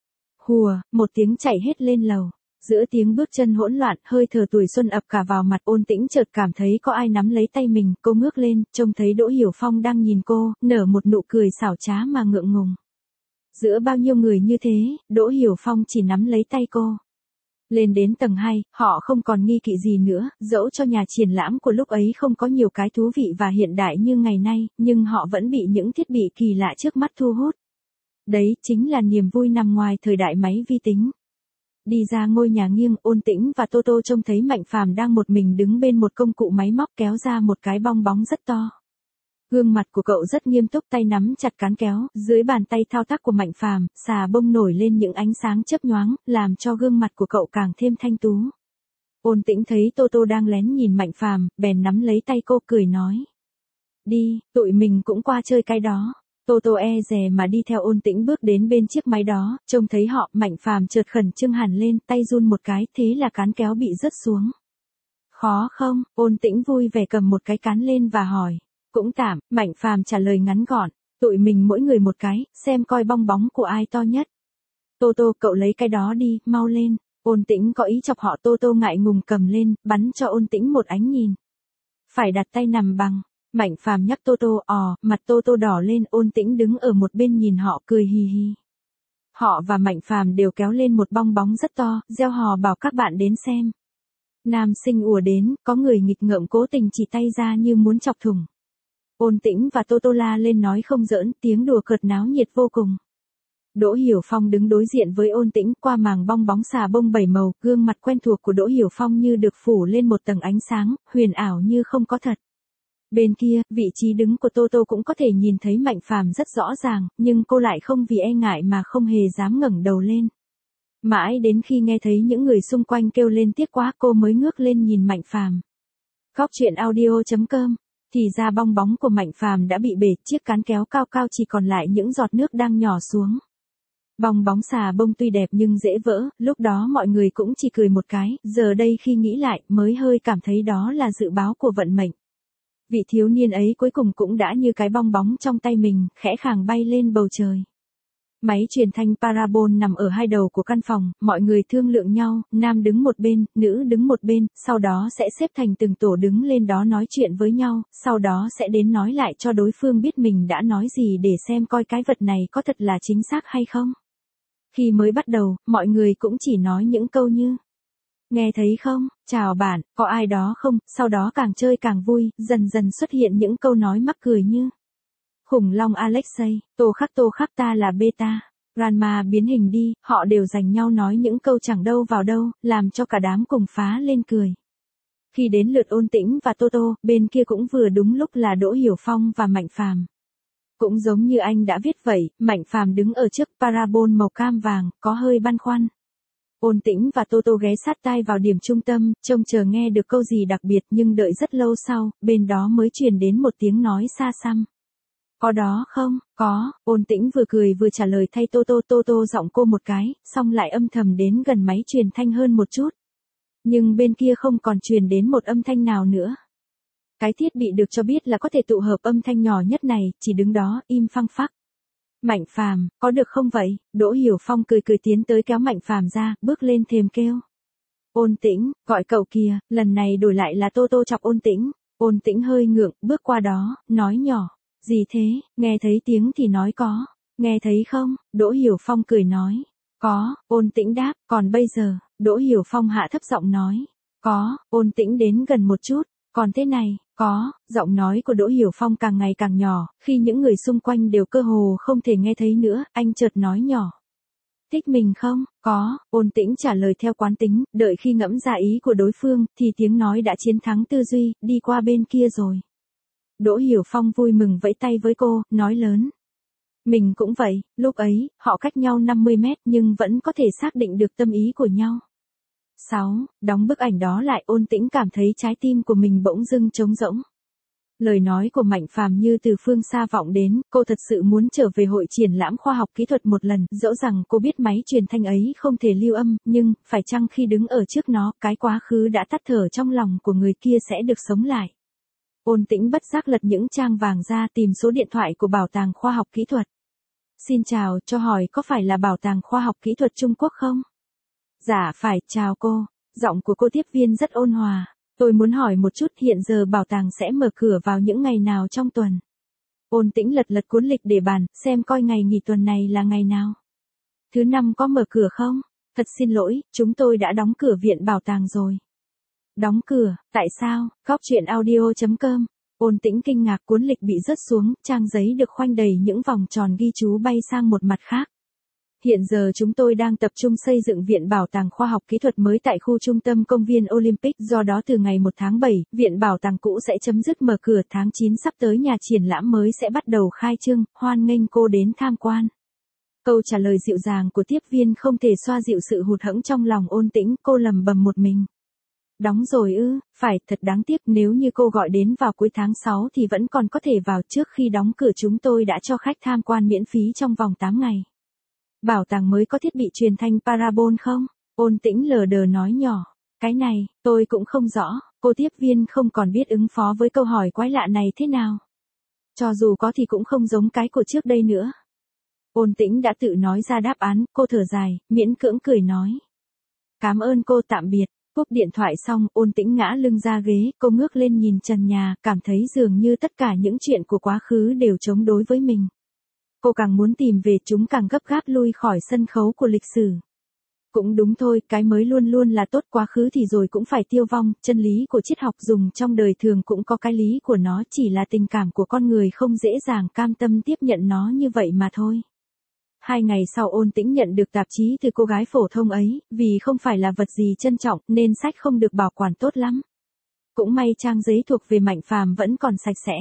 A: Hùa, một tiếng chạy hết lên lầu. Giữa tiếng bước chân hỗn loạn, hơi thở tuổi xuân ập cả vào mặt. Ôn Tĩnh chợt cảm thấy có ai nắm lấy tay mình, cô ngước lên, trông thấy Đỗ Hiểu Phong đang nhìn cô, nở một nụ cười xảo trá mà ngượng ngùng. Giữa bao nhiêu người như thế, Đỗ Hiểu Phong chỉ nắm lấy tay cô. Lên đến tầng 2, họ không còn nghi kỵ gì nữa, dẫu cho nhà triển lãm của lúc ấy không có nhiều cái thú vị và hiện đại như ngày nay, nhưng họ vẫn bị những thiết bị kỳ lạ trước mắt thu hút. Đấy chính là niềm vui nằm ngoài thời đại máy vi tính. Đi ra ngôi nhà nghiêng, Ôn Tĩnh và Tô Tô trông thấy Mạnh Phàm đang một mình đứng bên một công cụ máy móc kéo ra một cái bong bóng rất to. Gương mặt của cậu rất nghiêm túc, tay nắm chặt cán kéo, dưới bàn tay thao tác của Mạnh Phàm, xà bông nổi lên những ánh sáng chớp nhoáng, làm cho gương mặt của cậu càng thêm thanh tú. Ôn Tĩnh thấy Tô Tô đang lén nhìn Mạnh Phàm, bèn nắm lấy tay cô cười nói. Đi, tụi mình cũng qua chơi cái đó. Tô Tô e dè mà đi theo Ôn Tĩnh bước đến bên chiếc máy đó, trông thấy họ, Mạnh Phàm chợt khẩn trương hẳn lên, tay run một cái, thế là cán kéo bị rớt xuống. Khó không? Ôn Tĩnh vui vẻ cầm một cái cán lên và hỏi. Cũng tạm, Mạnh Phàm trả lời ngắn gọn, tụi mình mỗi người một cái, xem coi bong bóng của ai to nhất. Tô Tô, cậu lấy cái đó đi, mau lên. Ôn Tĩnh có ý chọc họ. Tô Tô ngại ngùng cầm lên, bắn cho Ôn Tĩnh một ánh nhìn. Phải đặt tay nằm bằng. Mạnh Phàm nhắc Tô Tô, mặt Tô Tô đỏ lên. Ôn Tĩnh đứng ở một bên nhìn họ cười hì hì. Họ và Mạnh Phàm đều kéo lên một bong bóng rất to, reo hò bảo các bạn đến xem. Nam sinh ùa đến, có người nghịch ngợm cố tình chỉ tay ra như muốn chọc thủng. Ôn Tĩnh và Tô Tô la lên nói không giỡn, tiếng đùa cợt náo nhiệt vô cùng. Đỗ Hiểu Phong đứng đối diện với Ôn Tĩnh, qua màng bong bóng xà bông 7 màu, gương mặt quen thuộc của Đỗ Hiểu Phong như được phủ lên một tầng ánh sáng, huyền ảo như không có thật. Bên kia, vị trí đứng của Tô Tô cũng có thể nhìn thấy Mạnh Phàm rất rõ ràng, nhưng cô lại không vì e ngại mà không hề dám ngẩng đầu lên. Mãi đến khi nghe thấy những người xung quanh kêu lên tiếc quá, cô mới ngước lên nhìn Mạnh Phàm. Góc truyện audio.com. Thì ra bong bóng của Mạnh Phàm đã bị bể, chiếc cán kéo cao cao chỉ còn lại những giọt nước đang nhỏ xuống. Bong bóng xà bông tuy đẹp nhưng dễ vỡ, lúc đó mọi người cũng chỉ cười một cái, giờ đây khi nghĩ lại mới hơi cảm thấy đó là dự báo của vận mệnh. Vị thiếu niên ấy cuối cùng cũng đã như cái bong bóng trong tay mình, khẽ khàng bay lên bầu trời. Máy truyền thanh parabol nằm ở hai đầu của căn phòng, mọi người thương lượng nhau, nam đứng một bên, nữ đứng một bên, sau đó sẽ xếp thành từng tổ đứng lên đó nói chuyện với nhau, sau đó sẽ đến nói lại cho đối phương biết mình đã nói gì để xem coi cái vật này có thật là chính xác hay không. Khi mới bắt đầu, mọi người cũng chỉ nói những câu như nghe thấy không, chào bạn, có ai đó không, sau đó càng chơi càng vui, dần dần xuất hiện những câu nói mắc cười như khủng long Alexei, tô khắc ta là beta, Ranma biến hình đi, họ đều giành nhau nói những câu chẳng đâu vào đâu, làm cho cả đám cùng phá lên cười. Khi đến lượt Ôn Tĩnh và Tô Tô, bên kia cũng vừa đúng lúc là Đỗ Hiểu Phong và Mạnh Phàm. Cũng giống như anh đã viết vậy, Mạnh Phàm đứng ở trước parabol màu cam vàng, có hơi băn khoăn. Ôn Tĩnh và Tô Tô ghé sát tai vào điểm trung tâm, trông chờ nghe được câu gì đặc biệt nhưng đợi rất lâu sau, bên đó mới truyền đến một tiếng nói xa xăm. Có đó không? Có, Ôn Tĩnh vừa cười vừa trả lời thay Tô Tô. Tô Tô giọng cô một cái, xong lại âm thầm đến gần máy truyền thanh hơn một chút. Nhưng bên kia không còn truyền đến một âm thanh nào nữa. Cái thiết bị được cho biết là có thể tụ hợp âm thanh nhỏ nhất này, chỉ đứng đó, im phăng phắc. Mạnh Phàm, có được không vậy? Đỗ Hiểu Phong cười cười tiến tới kéo Mạnh Phàm ra, bước lên thềm kêu. Ôn Tĩnh, gọi cậu kìa, lần này đổi lại là Tô Tô chọc Ôn Tĩnh. Ôn Tĩnh hơi ngượng, bước qua đó, nói nhỏ. Gì thế, nghe thấy tiếng thì nói có. Nghe thấy không? Đỗ Hiểu Phong cười nói. Có, Ôn Tĩnh đáp, còn bây giờ, Đỗ Hiểu Phong hạ thấp giọng nói. Có, Ôn Tĩnh đến gần một chút. Còn thế này, có, giọng nói của Đỗ Hiểu Phong càng ngày càng nhỏ, khi những người xung quanh đều cơ hồ không thể nghe thấy nữa, anh chợt nói nhỏ. Thích mình không? Có, Ôn Tĩnh trả lời theo quán tính, đợi khi ngẫm ra ý của đối phương, thì tiếng nói đã chiến thắng tư duy, đi qua bên kia rồi. Đỗ Hiểu Phong vui mừng vẫy tay với cô, nói lớn. Mình cũng vậy, lúc ấy, họ cách nhau 50 mét nhưng vẫn có thể xác định được tâm ý của nhau. 6. Đóng bức ảnh đó lại, Ôn Tĩnh cảm thấy trái tim của mình bỗng dưng trống rỗng. Lời nói của Mạnh Phàm như từ phương xa vọng đến, cô thật sự muốn trở về hội triển lãm khoa học kỹ thuật một lần, dẫu rằng cô biết máy truyền thanh ấy không thể lưu âm, nhưng, phải chăng khi đứng ở trước nó, cái quá khứ đã tắt thở trong lòng của người kia sẽ được sống lại. Ôn Tĩnh bất giác lật những trang vàng ra tìm số điện thoại của Bảo tàng Khoa học Kỹ thuật. Xin chào, cho hỏi có phải là Bảo tàng Khoa học Kỹ thuật Trung Quốc không? Dạ phải, chào cô. Giọng của cô tiếp viên rất ôn hòa. Tôi muốn hỏi một chút, hiện giờ bảo tàng sẽ mở cửa vào những ngày nào trong tuần? Ôn Tĩnh lật lật cuốn lịch để bàn, xem coi ngày nghỉ tuần này là ngày nào. Thứ năm có mở cửa không? Thật xin lỗi, chúng tôi đã đóng cửa viện bảo tàng rồi. Đóng cửa, tại sao? Góc chuyện audio.com. Ôn Tĩnh kinh ngạc, cuốn lịch bị rớt xuống, trang giấy được khoanh đầy những vòng tròn ghi chú bay sang một mặt khác. Hiện giờ chúng tôi đang tập trung xây dựng Viện Bảo tàng Khoa học Kỹ thuật mới tại khu trung tâm công viên Olympic, do đó từ ngày 1 tháng 7, Viện Bảo tàng cũ sẽ chấm dứt mở cửa, tháng 9 sắp tới nhà triển lãm mới sẽ bắt đầu khai trương, hoan nghênh cô đến tham quan. Câu trả lời dịu dàng của tiếp viên không thể xoa dịu sự hụt hẫng trong lòng Ôn Tĩnh, cô lầm bầm một mình. Đóng rồi ư? Phải, thật đáng tiếc, nếu như cô gọi đến vào cuối tháng 6 thì vẫn còn có thể vào, trước khi đóng cửa chúng tôi đã cho khách tham quan miễn phí trong vòng 8 ngày. Bảo tàng mới có thiết bị truyền thanh parabol không? Ôn Tĩnh lờ đờ nói nhỏ. Cái này, tôi cũng không rõ, cô tiếp viên không còn biết ứng phó với câu hỏi quái lạ này thế nào. Cho dù có thì cũng không giống cái của trước đây nữa. Ôn Tĩnh đã tự nói ra đáp án, cô thở dài, miễn cưỡng cười nói. Cảm ơn cô, tạm biệt. Cúp điện thoại xong, Ôn Tĩnh ngã lưng ra ghế, cô ngước lên nhìn trần nhà, cảm thấy dường như tất cả những chuyện của quá khứ đều chống đối với mình. Cô càng muốn tìm về chúng càng gấp gáp lui khỏi sân khấu của lịch sử. Cũng đúng thôi, cái mới luôn luôn là tốt, quá khứ thì rồi cũng phải tiêu vong, chân lý của triết học dùng trong đời thường cũng có cái lý của nó, chỉ là tình cảm của con người không dễ dàng cam tâm tiếp nhận nó như vậy mà thôi. 2 ngày sau Ôn Tĩnh nhận được tạp chí từ cô gái phổ thông ấy, vì không phải là vật gì trân trọng nên sách không được bảo quản tốt lắm. Cũng may trang giấy thuộc về Mạnh Phàm vẫn còn sạch sẽ.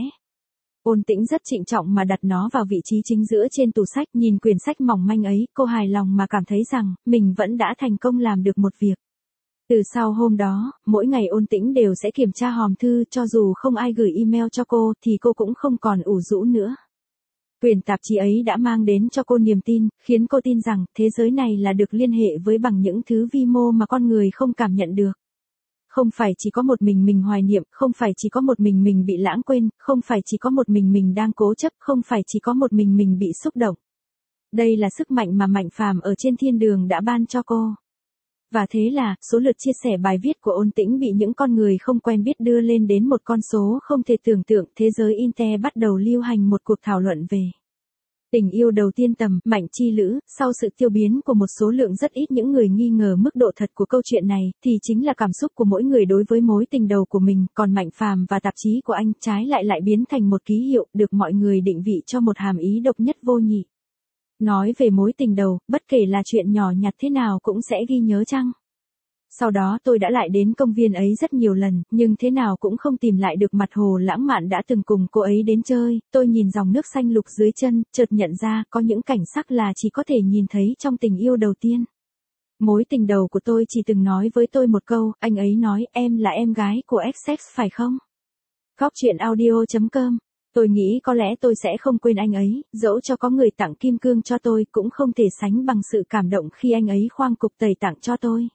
A: Ôn Tĩnh rất trịnh trọng mà đặt nó vào vị trí chính giữa trên tủ sách, nhìn quyển sách mỏng manh ấy, cô hài lòng mà cảm thấy rằng, mình vẫn đã thành công làm được một việc. Từ sau hôm đó, mỗi ngày Ôn Tĩnh đều sẽ kiểm tra hòm thư, cho dù không ai gửi email cho cô, thì cô cũng không còn ủ rũ nữa. Quyển tạp chí ấy đã mang đến cho cô niềm tin, khiến cô tin rằng, thế giới này là được liên hệ với bằng những thứ vi mô mà con người không cảm nhận được. Không phải chỉ có một mình hoài niệm, không phải chỉ có một mình bị lãng quên, không phải chỉ có một mình đang cố chấp, không phải chỉ có một mình bị xúc động. Đây là sức mạnh mà Mạnh Phàm ở trên thiên đường đã ban cho cô. Và thế là, số lượt chia sẻ bài viết của Ôn Tĩnh bị những con người không quen biết đưa lên đến một con số không thể tưởng tượng, thế giới Internet bắt đầu lưu hành một cuộc thảo luận về tình yêu đầu tiên tầm Mạnh Chi Lữ. Sau sự tiêu biến của một số lượng rất ít những người nghi ngờ mức độ thật của câu chuyện này, thì chính là cảm xúc của mỗi người đối với mối tình đầu của mình, còn Mạnh Phàm và tạp chí của anh trái lại biến thành một ký hiệu, được mọi người định vị cho một hàm ý độc nhất vô nhị. Nói về mối tình đầu, bất kể là chuyện nhỏ nhặt thế nào cũng sẽ ghi nhớ chăng? Sau đó tôi đã lại đến công viên ấy rất nhiều lần, nhưng thế nào cũng không tìm lại được mặt hồ lãng mạn đã từng cùng cô ấy đến chơi. Tôi nhìn dòng nước xanh lục dưới chân, chợt nhận ra có những cảnh sắc là chỉ có thể nhìn thấy trong tình yêu đầu tiên. Mối tình đầu của tôi chỉ từng nói với tôi một câu, anh ấy nói, em là em gái của XX phải không? Góc chuyện audio.com. Tôi nghĩ có lẽ tôi sẽ không quên anh ấy, dẫu cho có người tặng kim cương cho tôi cũng không thể sánh bằng sự cảm động khi anh ấy khoang cục tẩy tặng cho tôi.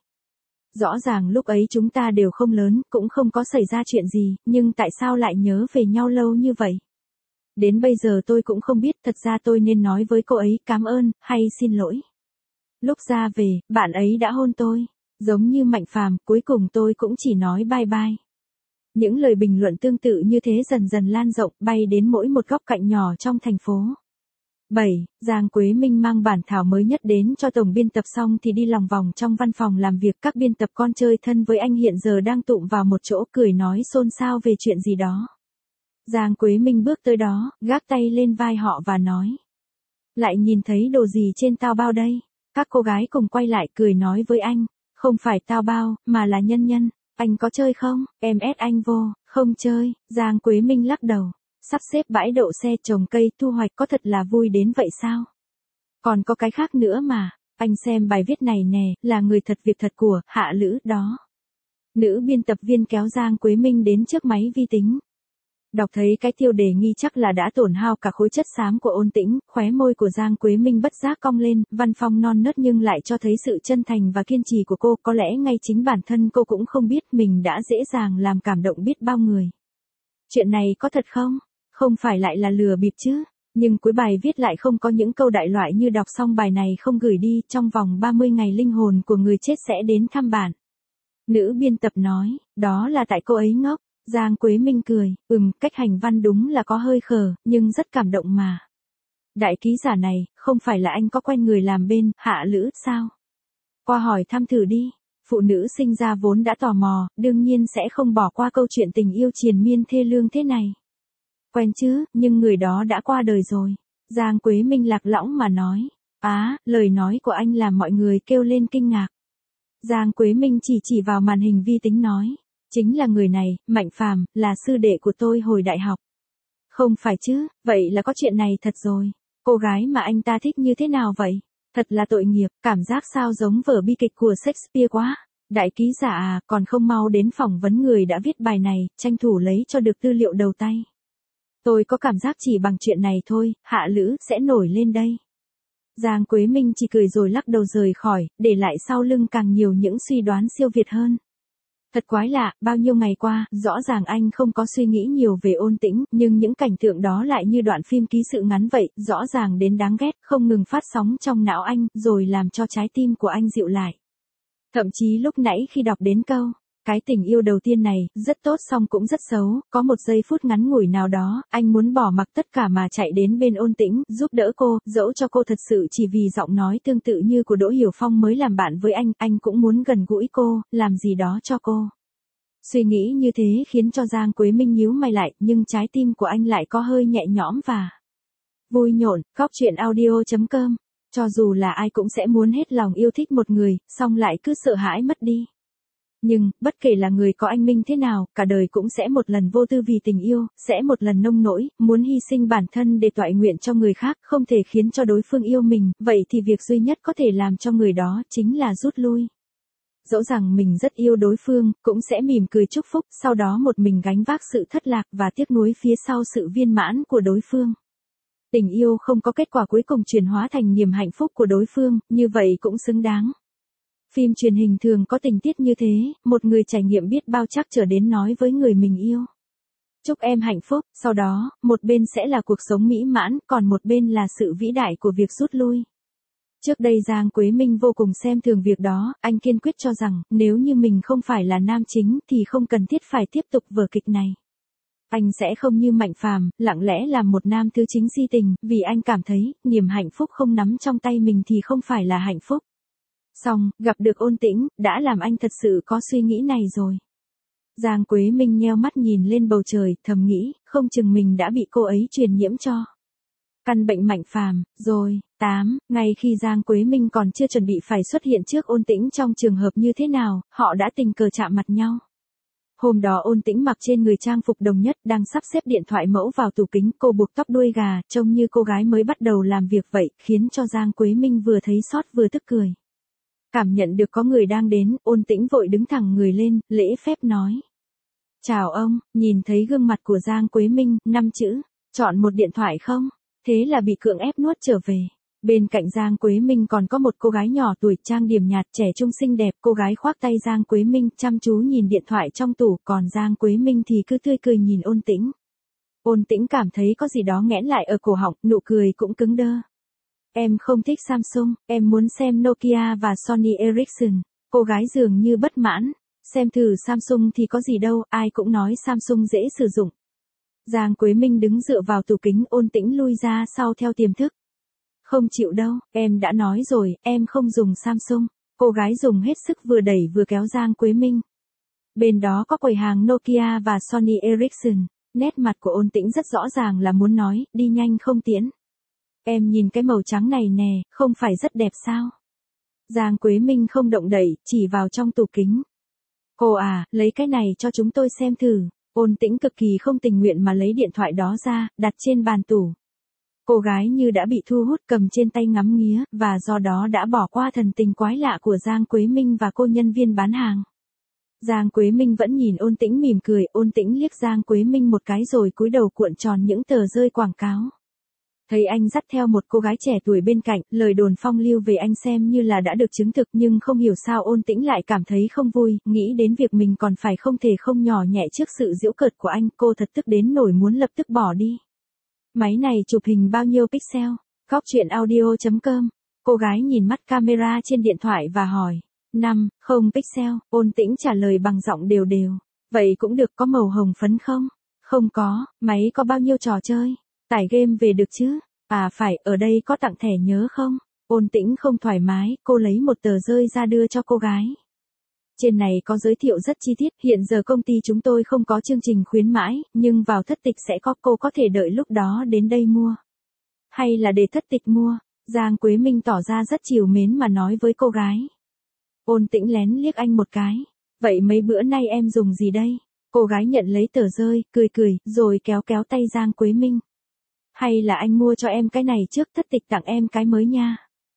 A: Rõ ràng lúc ấy chúng ta đều không lớn, cũng không có xảy ra chuyện gì, nhưng tại sao lại nhớ về nhau lâu như vậy? Đến bây giờ tôi cũng không biết, thật ra tôi nên nói với cô ấy cảm ơn, hay xin lỗi. Lúc ra về, bạn ấy đã hôn tôi. Giống như Mạnh Phàm, cuối cùng tôi cũng chỉ nói bye bye. Những lời bình luận tương tự như thế dần dần lan rộng, bay đến mỗi một góc cạnh nhỏ trong thành phố. 7. Giang Quế Minh mang bản thảo mới nhất đến cho tổng biên tập xong thì đi lòng vòng trong văn phòng làm việc, các biên tập con chơi thân với anh hiện giờ đang tụm vào một chỗ cười nói xôn xao về chuyện gì đó. Giang Quế Minh bước tới đó, gác tay lên vai họ và nói. Lại nhìn thấy đồ gì trên tao bao đây? Các cô gái cùng quay lại cười nói với anh. Không phải tao bao, mà là Nhân Nhân. Anh có chơi không? Em ép anh vô. Không chơi. Giang Quế Minh lắc đầu. Sắp xếp bãi đậu xe, trồng cây, thu hoạch có thật là vui đến vậy sao? Còn có cái khác nữa mà. Anh xem bài viết này nè, là người thật việc thật của Hạ Lữ đó. Nữ biên tập viên kéo Giang Quế Minh đến trước máy vi tính. Đọc thấy cái tiêu đề nghi chắc là đã tổn hao cả khối chất xám của Ôn Tĩnh, khóe môi của Giang Quế Minh bất giác cong lên, văn phong non nớt nhưng lại cho thấy sự chân thành và kiên trì của cô, có lẽ ngay chính bản thân cô cũng không biết mình đã dễ dàng làm cảm động biết bao người. Chuyện này có thật không? Không phải lại là lừa bịp chứ? Nhưng cuối bài viết lại không có những câu đại loại như đọc xong bài này không gửi đi, trong vòng 30 ngày linh hồn của người chết sẽ đến thăm bạn. Nữ biên tập nói, đó là tại cô ấy ngốc. Giang Quế Minh cười, cách hành văn đúng là có hơi khờ, nhưng rất cảm động mà. Đại ký giả này, không phải là anh có quen người làm bên Hạ Lữ sao? Qua hỏi thăm thử đi. Phụ nữ sinh ra vốn đã tò mò, đương nhiên sẽ không bỏ qua câu chuyện tình yêu triền miên thê lương thế này. Quen chứ, nhưng người đó đã qua đời rồi. Giang Quế Minh lạc lõng mà nói. Lời nói của anh làm mọi người kêu lên kinh ngạc. Giang Quế Minh chỉ vào màn hình vi tính nói. Chính là người này, Mạnh Phàm, là sư đệ của tôi hồi đại học. Không phải chứ, vậy là có chuyện này thật rồi. Cô gái mà anh ta thích như thế nào vậy? Thật là tội nghiệp, cảm giác sao giống vở bi kịch của Shakespeare quá. Đại ký giả à, còn không mau đến phỏng vấn người đã viết bài này, tranh thủ lấy cho được tư liệu đầu tay. Tôi có cảm giác chỉ bằng chuyện này thôi, Hạ Lữ sẽ nổi lên đây. Giang Quế Minh chỉ cười rồi lắc đầu rời khỏi, để lại sau lưng càng nhiều những suy đoán siêu việt hơn. Thật quái lạ, bao nhiêu ngày qua, rõ ràng anh không có suy nghĩ nhiều về Ôn Tĩnh, nhưng những cảnh tượng đó lại như đoạn phim ký sự ngắn vậy, rõ ràng đến đáng ghét, không ngừng phát sóng trong não anh, rồi làm cho trái tim của anh dịu lại. Thậm chí lúc nãy khi đọc đến câu, cái tình yêu đầu tiên này, rất tốt song cũng rất xấu, có một giây phút ngắn ngủi nào đó, anh muốn bỏ mặc tất cả mà chạy đến bên Ôn Tĩnh, giúp đỡ cô, dẫu cho cô thật sự chỉ vì giọng nói tương tự như của Đỗ Hiểu Phong mới làm bạn với anh cũng muốn gần gũi cô, làm gì đó cho cô. Suy nghĩ như thế khiến cho Giang Quế Minh nhíu mày lại, nhưng trái tim của anh lại có hơi nhẹ nhõm và vui nhộn. Cóc truyện audio.com. Cho dù là ai cũng sẽ muốn hết lòng yêu thích một người, song lại cứ sợ hãi mất đi. Nhưng, bất kể là người có anh minh thế nào, cả đời cũng sẽ một lần vô tư vì tình yêu, sẽ một lần nông nỗi, muốn hy sinh bản thân để toại nguyện cho người khác, không thể khiến cho đối phương yêu mình, vậy thì việc duy nhất có thể làm cho người đó chính là rút lui. Dẫu rằng mình rất yêu đối phương, cũng sẽ mỉm cười chúc phúc, sau đó một mình gánh vác sự thất lạc và tiếc nuối phía sau sự viên mãn của đối phương. Tình yêu không có kết quả cuối cùng chuyển hóa thành niềm hạnh phúc của đối phương, như vậy cũng xứng đáng. Phim truyền hình thường có tình tiết như thế, một người trải nghiệm biết bao trắc trở đến nói với người mình yêu. Chúc em hạnh phúc, sau đó, một bên sẽ là cuộc sống mỹ mãn, còn một bên là sự vĩ đại của việc rút lui. Trước đây Giang Quế Minh vô cùng xem thường việc đó, anh kiên quyết cho rằng, nếu như mình không phải là nam chính thì không cần thiết phải tiếp tục vở kịch này. Anh sẽ không như Mạnh Phàm, lặng lẽ làm một nam thứ chính si tình, vì anh cảm thấy, niềm hạnh phúc không nắm trong tay mình thì không phải là hạnh phúc. Xong, gặp được Ôn Tĩnh, đã làm anh thật sự có suy nghĩ này rồi. Giang Quế Minh nheo mắt nhìn lên bầu trời, thầm nghĩ, không chừng mình đã bị cô ấy truyền nhiễm cho căn bệnh Mạnh Phàm, rồi. 8. Ngay khi Giang Quế Minh còn chưa chuẩn bị phải xuất hiện trước Ôn Tĩnh trong trường hợp như thế nào, họ đã tình cờ chạm mặt nhau. Hôm đó Ôn Tĩnh mặc trên người trang phục đồng nhất, đang sắp xếp điện thoại mẫu vào tủ kính, cô buộc tóc đuôi gà, trông như cô gái mới bắt đầu làm việc vậy, khiến cho Giang Quế Minh vừa thấy xót vừa tức cười. Cảm nhận được có người đang đến, Ôn Tĩnh vội đứng thẳng người lên, lễ phép nói. Chào ông, nhìn thấy gương mặt của Giang Quế Minh, 5 chữ, chọn một điện thoại không? Thế là bị cưỡng ép nuốt trở về. Bên cạnh Giang Quế Minh còn có một cô gái nhỏ tuổi trang điểm nhạt trẻ trung xinh đẹp, cô gái khoác tay Giang Quế Minh chăm chú nhìn điện thoại trong tủ, còn Giang Quế Minh thì cứ tươi cười nhìn Ôn Tĩnh. Ôn Tĩnh cảm thấy có gì đó nghẽn lại ở cổ họng, nụ cười cũng cứng đơ. Em không thích Samsung, em muốn xem Nokia và Sony Ericsson. Cô gái dường như bất mãn. Xem thử Samsung thì có gì đâu, ai cũng nói Samsung dễ sử dụng. Giang Quế Minh đứng dựa vào tủ kính, Ôn Tĩnh lui ra sau theo tiềm thức. Không chịu đâu, em đã nói rồi, em không dùng Samsung. Cô gái dùng hết sức vừa đẩy vừa kéo Giang Quế Minh. Bên đó có quầy hàng Nokia và Sony Ericsson. Nét mặt của Ôn Tĩnh rất rõ ràng là muốn nói, đi nhanh không tiễn. Em nhìn cái màu trắng này nè, không phải rất đẹp sao? Giang Quế Minh không động đậy, chỉ vào trong tủ kính. Cô à, lấy cái này cho chúng tôi xem thử. Ôn Tĩnh cực kỳ không tình nguyện mà lấy điện thoại đó ra, đặt trên bàn tủ. Cô gái như đã bị thu hút cầm trên tay ngắm nghía, và do đó đã bỏ qua thần tình quái lạ của Giang Quế Minh và cô nhân viên bán hàng. Giang Quế Minh vẫn nhìn Ôn Tĩnh mỉm cười, Ôn Tĩnh liếc Giang Quế Minh một cái rồi cúi đầu cuộn tròn những tờ rơi quảng cáo. Thấy anh dắt theo một cô gái trẻ tuổi bên cạnh, lời đồn phong lưu về anh xem như là đã được chứng thực, nhưng không hiểu sao Ôn Tĩnh lại cảm thấy không vui, nghĩ đến việc mình còn phải không thể không nhỏ nhẹ trước sự giễu cợt của anh, cô thật tức đến nỗi muốn lập tức bỏ đi. Máy này chụp hình bao nhiêu pixel? Góc truyện audio.com. Cô gái nhìn mắt camera trên điện thoại và hỏi. 5 pixel, Ôn Tĩnh trả lời bằng giọng đều đều. Vậy cũng được, có màu hồng phấn không? Không có. Máy có bao nhiêu trò chơi? Tải game về được chứ? À phải, ở đây có tặng thẻ nhớ không? Ôn Tĩnh không thoải mái, cô lấy một tờ rơi ra đưa cho cô gái. Trên này có giới thiệu rất chi tiết, hiện giờ công ty chúng tôi không có chương trình khuyến mãi, nhưng vào thất tịch sẽ có, cô có thể đợi lúc đó đến đây mua. Hay là để thất tịch mua? Giang Quế Minh tỏ ra rất trìu mến mà nói với cô gái. Ôn Tĩnh lén liếc anh một cái. Vậy mấy bữa nay em dùng gì đây? Cô gái nhận lấy tờ rơi, cười, rồi kéo tay Giang Quế Minh. Hay là anh mua cho em cái này trước thất tịch tặng em cái mới nha.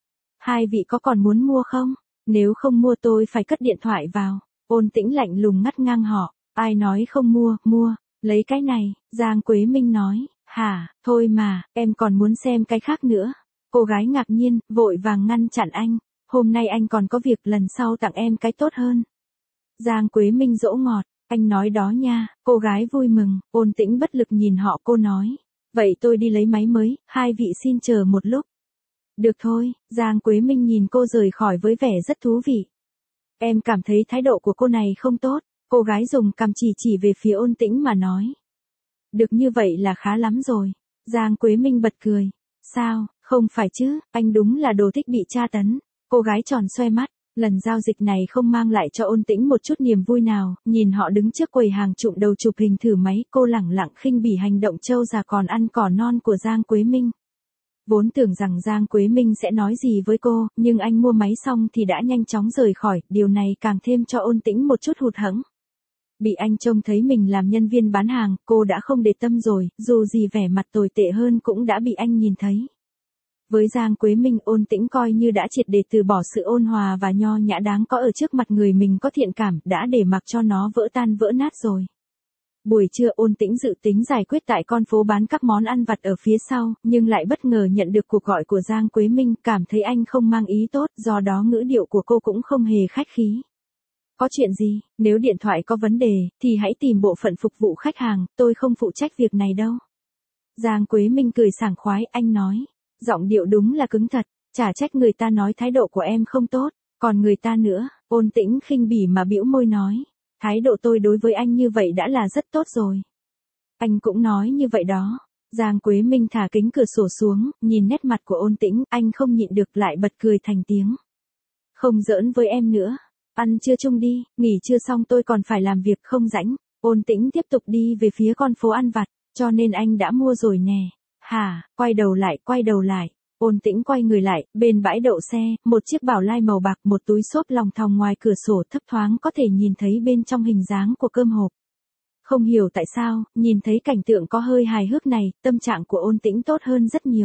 A: Hai vị có còn muốn mua không? Nếu không mua tôi phải cất điện thoại vào. Ôn Tĩnh lạnh lùng ngắt ngang họ. Ai nói không mua, lấy cái này, Giang Quế Minh nói. Hả, thôi mà, em còn muốn xem cái khác nữa. Cô gái ngạc nhiên, vội vàng ngăn chặn anh. Hôm nay anh còn có việc, lần sau tặng em cái tốt hơn. Giang Quế Minh dỗ ngọt, anh nói đó nha, cô gái vui mừng, Ôn Tĩnh bất lực nhìn họ, cô nói. Vậy tôi đi lấy máy mới, hai vị xin chờ một lúc. Được thôi, Giang Quế Minh nhìn cô rời khỏi với vẻ rất thú vị. Em cảm thấy thái độ của cô này không tốt, cô gái dùng cằm chỉ về phía Ôn Tĩnh mà nói. Được như vậy là khá lắm rồi. Giang Quế Minh bật cười. Sao, không phải chứ, anh đúng là đồ thích bị tra tấn. Cô gái tròn xoe mắt, lần giao dịch này không mang lại cho Ôn Tĩnh một chút niềm vui nào, nhìn họ đứng trước quầy hàng trụm đầu chụp hình thử máy, cô lẳng lặng khinh bỉ hành động trâu già còn ăn cỏ non của Giang Quế Minh. Vốn tưởng rằng Giang Quế Minh sẽ nói gì với cô, nhưng anh mua máy xong thì đã nhanh chóng rời khỏi, điều này càng thêm cho Ôn Tĩnh một chút hụt hẫng. Bị anh trông thấy mình làm nhân viên bán hàng, cô đã không để tâm rồi, dù gì vẻ mặt tồi tệ hơn cũng đã bị anh nhìn thấy. Với Giang Quế Minh, Ôn Tĩnh coi như đã triệt để từ bỏ sự ôn hòa và nho nhã đáng có ở trước mặt người mình có thiện cảm, đã để mặc cho nó vỡ tan vỡ nát rồi. Buổi trưa Ôn Tĩnh dự tính giải quyết tại con phố bán các món ăn vặt ở phía sau, nhưng lại bất ngờ nhận được cuộc gọi của Giang Quế Minh, cảm thấy anh không mang ý tốt, do đó ngữ điệu của cô cũng không hề khách khí. Có chuyện gì, nếu điện thoại có vấn đề, thì hãy tìm bộ phận phục vụ khách hàng, tôi không phụ trách việc này đâu. Giang Quế Minh cười sảng khoái, anh nói. Giọng điệu đúng là cứng thật, chả trách người ta nói thái độ của em không tốt, còn người ta nữa, Ôn Tĩnh khinh bỉ mà bĩu môi nói. Thái độ tôi đối với anh như vậy đã là rất tốt rồi. Anh cũng nói như vậy đó. Giang Quế Minh thả kính cửa sổ xuống, nhìn nét mặt của Ôn Tĩnh, anh không nhịn được lại bật cười thành tiếng. Không giỡn với em nữa. Ăn trưa chung đi, nghỉ trưa xong tôi còn phải làm việc không rảnh. Ôn Tĩnh tiếp tục đi về phía con phố ăn vặt, cho nên anh đã mua rồi nè. Hả, quay đầu lại. Ôn Tĩnh quay người lại, bên bãi đậu xe, một chiếc bảo lai màu bạc, một túi xốp lòng thòng ngoài cửa sổ thấp thoáng có thể nhìn thấy bên trong hình dáng của cơm hộp. Không hiểu tại sao, nhìn thấy cảnh tượng có hơi hài hước này, tâm trạng của Ôn Tĩnh tốt hơn rất nhiều.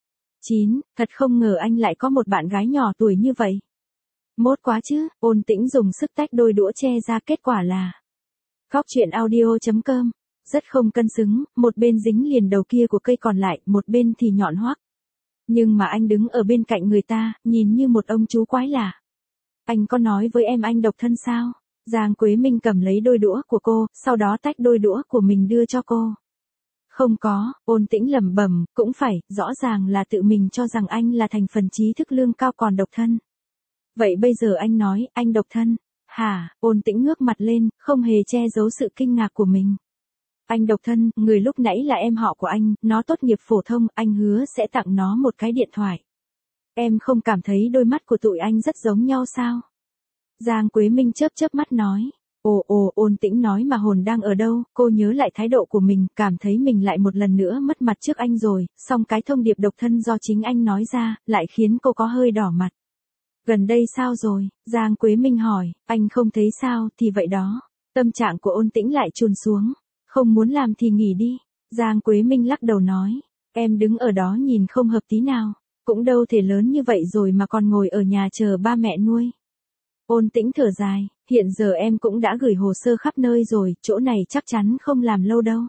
A: 9, thật không ngờ anh lại có một bạn gái nhỏ tuổi như vậy. Mốt quá chứ, Ôn Tĩnh dùng sức tách đôi đũa che ra, kết quả là Góc truyện audio.com. Rất không cân xứng, một bên dính liền đầu kia của cây còn lại, một bên thì nhọn hoắt. Nhưng mà anh đứng ở bên cạnh người ta, nhìn như một ông chú quái lạ. Anh có nói với em anh độc thân sao? Giang Quế Minh cầm lấy đôi đũa của cô, sau đó tách đôi đũa của mình đưa cho cô. Không có, Ôn Tĩnh lẩm bẩm, cũng phải, rõ ràng là tự mình cho rằng anh là thành phần trí thức lương cao còn độc thân. Vậy bây giờ anh nói, anh độc thân. Hả, Ôn Tĩnh ngước mặt lên, không hề che giấu sự kinh ngạc của mình. Anh độc thân, người lúc nãy là em họ của anh, nó tốt nghiệp phổ thông, anh hứa sẽ tặng nó một cái điện thoại. Em không cảm thấy đôi mắt của tụi anh rất giống nhau sao? Giang Quế Minh chớp mắt nói. Ôn Tĩnh nói mà hồn đang ở đâu, cô nhớ lại thái độ của mình, cảm thấy mình lại một lần nữa mất mặt trước anh rồi, song cái thông điệp độc thân do chính anh nói ra, lại khiến cô có hơi đỏ mặt. Gần đây sao rồi? Giang Quế Minh hỏi, anh không thấy sao, thì vậy đó. Tâm trạng của Ôn Tĩnh lại chùn xuống. Không muốn làm thì nghỉ đi. Giang Quế Minh lắc đầu nói. Em đứng ở đó nhìn không hợp tí nào, cũng đâu thể lớn như vậy rồi mà còn ngồi ở nhà chờ ba mẹ nuôi. Ôn Tĩnh thở dài, hiện giờ em cũng đã gửi hồ sơ khắp nơi rồi, chỗ này chắc chắn không làm lâu đâu.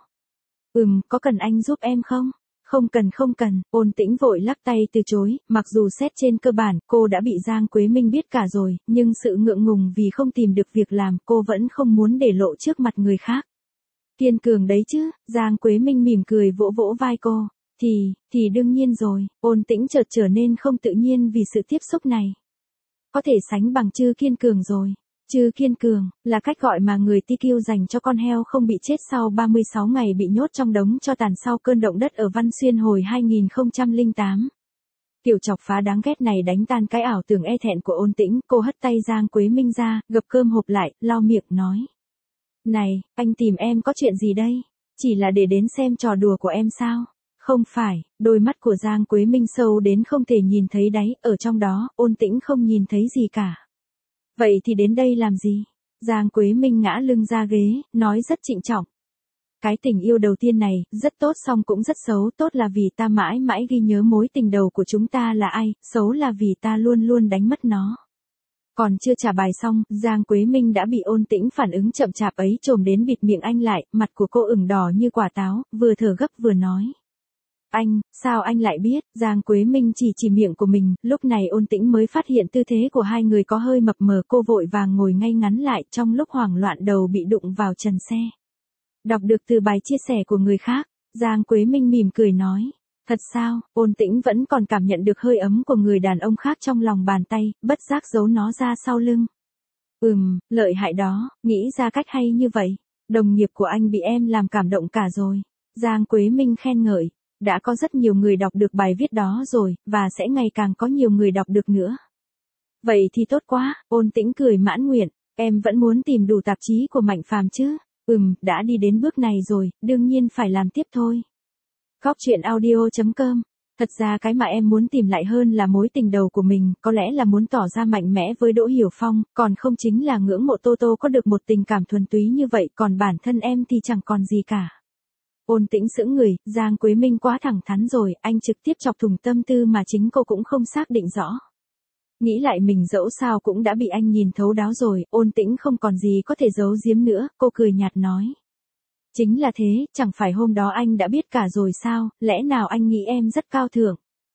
A: Có cần anh giúp em không? Không cần, Ôn Tĩnh vội lắc tay từ chối, mặc dù xét trên cơ bản cô đã bị Giang Quế Minh biết cả rồi, nhưng sự ngượng ngùng vì không tìm được việc làm cô vẫn không muốn để lộ trước mặt người khác. Kiên cường đấy chứ, Giang Quế Minh mỉm cười vỗ vỗ vai cô, thì đương nhiên rồi, Ôn Tĩnh chợt trở nên không tự nhiên vì sự tiếp xúc này. Có thể sánh bằng chư kiên cường rồi. Chư kiên cường, là cách gọi mà người TQ dành cho con heo không bị chết sau 36 ngày bị nhốt trong đống tro tàn sau cơn động đất ở Văn Xuyên hồi 2008. Kiểu chọc phá đáng ghét này đánh tan cái ảo tưởng e thẹn của Ôn Tĩnh, cô hất tay Giang Quế Minh ra, gập cơm hộp lại, lau miệng nói. Này, anh tìm em có chuyện gì đây? Chỉ là để đến xem trò đùa của em sao? Không phải, đôi mắt của Giang Quế Minh sâu đến không thể nhìn thấy đáy, ở trong đó, Ôn Tĩnh không nhìn thấy gì cả. Vậy thì đến đây làm gì? Giang Quế Minh ngã lưng ra ghế, nói rất trịnh trọng. Cái tình yêu đầu tiên này, rất tốt song cũng rất xấu, tốt là vì ta mãi mãi ghi nhớ mối tình đầu của chúng ta là ai, xấu là vì ta luôn luôn đánh mất nó. Còn chưa trả bài xong, Giang Quế Minh đã bị Ôn Tĩnh phản ứng chậm chạp ấy trồm đến bịt miệng anh lại, mặt của cô ửng đỏ như quả táo, vừa thở gấp vừa nói. Anh, sao anh lại biết? Giang Quế Minh chỉ miệng của mình, lúc này Ôn Tĩnh mới phát hiện tư thế của hai người có hơi mập mờ, cô vội vàng ngồi ngay ngắn lại trong lúc hoảng loạn đầu bị đụng vào trần xe. Đọc được từ bài chia sẻ của người khác, Giang Quế Minh mỉm cười nói. Thật sao? Ôn Tĩnh vẫn còn cảm nhận được hơi ấm của người đàn ông khác trong lòng bàn tay, bất giác giấu nó ra sau lưng. Lợi hại đó, nghĩ ra cách hay như vậy. Đồng nghiệp của anh bị em làm cảm động cả rồi. Giang Quế Minh khen ngợi. Đã có rất nhiều người đọc được bài viết đó rồi, và sẽ ngày càng có nhiều người đọc được nữa. Vậy thì tốt quá, Ôn Tĩnh cười mãn nguyện, em vẫn muốn tìm đủ tạp chí của Mạnh Phàm chứ? Đã đi đến bước này rồi, đương nhiên phải làm tiếp thôi. Goctruyện audio.com. Thật ra cái mà em muốn tìm lại hơn là mối tình đầu của mình, có lẽ là muốn tỏ ra mạnh mẽ với Đỗ Hiểu Phong, còn không chính là ngưỡng mộ Tô Tô có được một tình cảm thuần túy như vậy, còn bản thân em thì chẳng còn gì cả. Ôn Tĩnh sững người, Giang Quế Minh quá thẳng thắn rồi, anh trực tiếp chọc thủng tâm tư mà chính cô cũng không xác định rõ. Nghĩ lại mình dẫu sao cũng đã bị anh nhìn thấu đáo rồi, Ôn Tĩnh không còn gì có thể giấu giếm nữa, cô cười nhạt nói. Chính là thế, chẳng phải hôm đó anh đã biết cả rồi sao, lẽ nào anh nghĩ em rất cao thượng?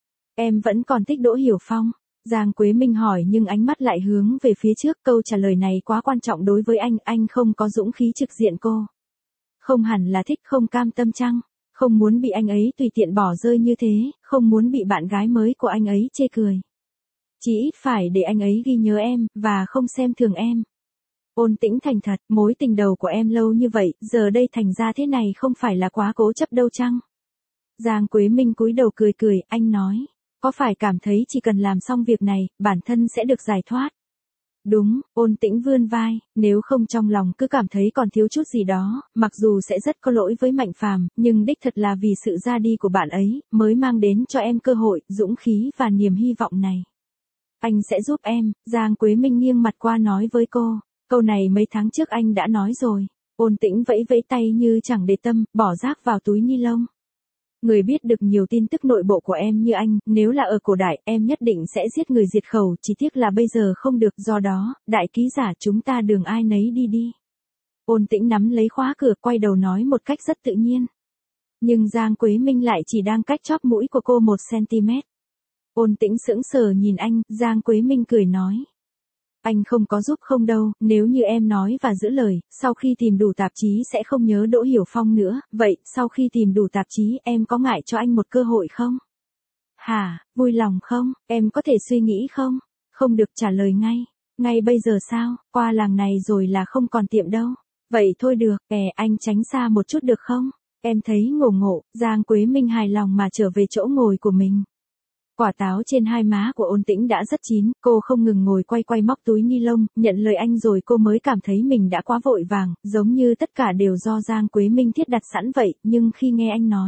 A: Em vẫn còn thích Đỗ Hiểu Phong? Giang Quế Minh hỏi nhưng ánh mắt lại hướng về phía trước, câu trả lời này quá quan trọng đối với anh không có dũng khí trực diện cô. Không hẳn là thích, không cam tâm chăng? Không muốn bị anh ấy tùy tiện bỏ rơi như thế, không muốn bị bạn gái mới của anh ấy chê cười. Chỉ ít phải để anh ấy ghi nhớ em, và không xem thường em. Ôn Tĩnh thành thật, mối tình đầu của em lâu như vậy, giờ đây thành ra thế này không phải là quá cố chấp đâu chăng? Giang Quế Minh cúi đầu cười, anh nói. Có phải cảm thấy chỉ cần làm xong việc này, bản thân sẽ được giải thoát? Đúng, Ôn Tĩnh vươn vai, nếu không trong lòng cứ cảm thấy còn thiếu chút gì đó, mặc dù sẽ rất có lỗi với Mạnh Phàm, nhưng đích thật là vì sự ra đi của bạn ấy, mới mang đến cho em cơ hội, dũng khí và niềm hy vọng này. Anh sẽ giúp em, Giang Quế Minh nghiêng mặt qua nói với cô, câu này mấy tháng trước anh đã nói rồi. Ôn Tĩnh vẫy vẫy tay như chẳng để tâm, bỏ rác vào túi ni lông. Người biết được nhiều tin tức nội bộ của em như anh, nếu là ở cổ đại, em nhất định sẽ giết người diệt khẩu, chỉ tiếc là bây giờ không được, do đó, đại ký giả chúng ta đường ai nấy đi. Ôn Tĩnh nắm lấy khóa cửa, quay đầu nói một cách rất tự nhiên. Nhưng Giang Quế Minh lại chỉ đang cách chóp mũi của cô 1 cm. Ôn Tĩnh sững sờ nhìn anh, Giang Quế Minh cười nói. Anh không có giúp không đâu, nếu như em nói và giữ lời, sau khi tìm đủ tạp chí sẽ không nhớ Đỗ Hiểu Phong nữa, vậy, sau khi tìm đủ tạp chí em có ngại cho anh một cơ hội không? Hả, vui lòng không, em có thể suy nghĩ không? Không được trả lời ngay bây giờ sao, qua làng này rồi là không còn tiệm đâu. Vậy thôi được, anh tránh xa một chút được không? Em thấy ngộ, Giang Quế Minh hài lòng mà trở về chỗ ngồi của mình. Quả táo trên hai má của Ôn Tĩnh đã rất chín, cô không ngừng ngồi quay móc túi ni lông, nhận lời anh rồi cô mới cảm thấy mình đã quá vội vàng, giống như tất cả đều do Giang Quế Minh thiết đặt sẵn vậy, nhưng khi nghe anh nói.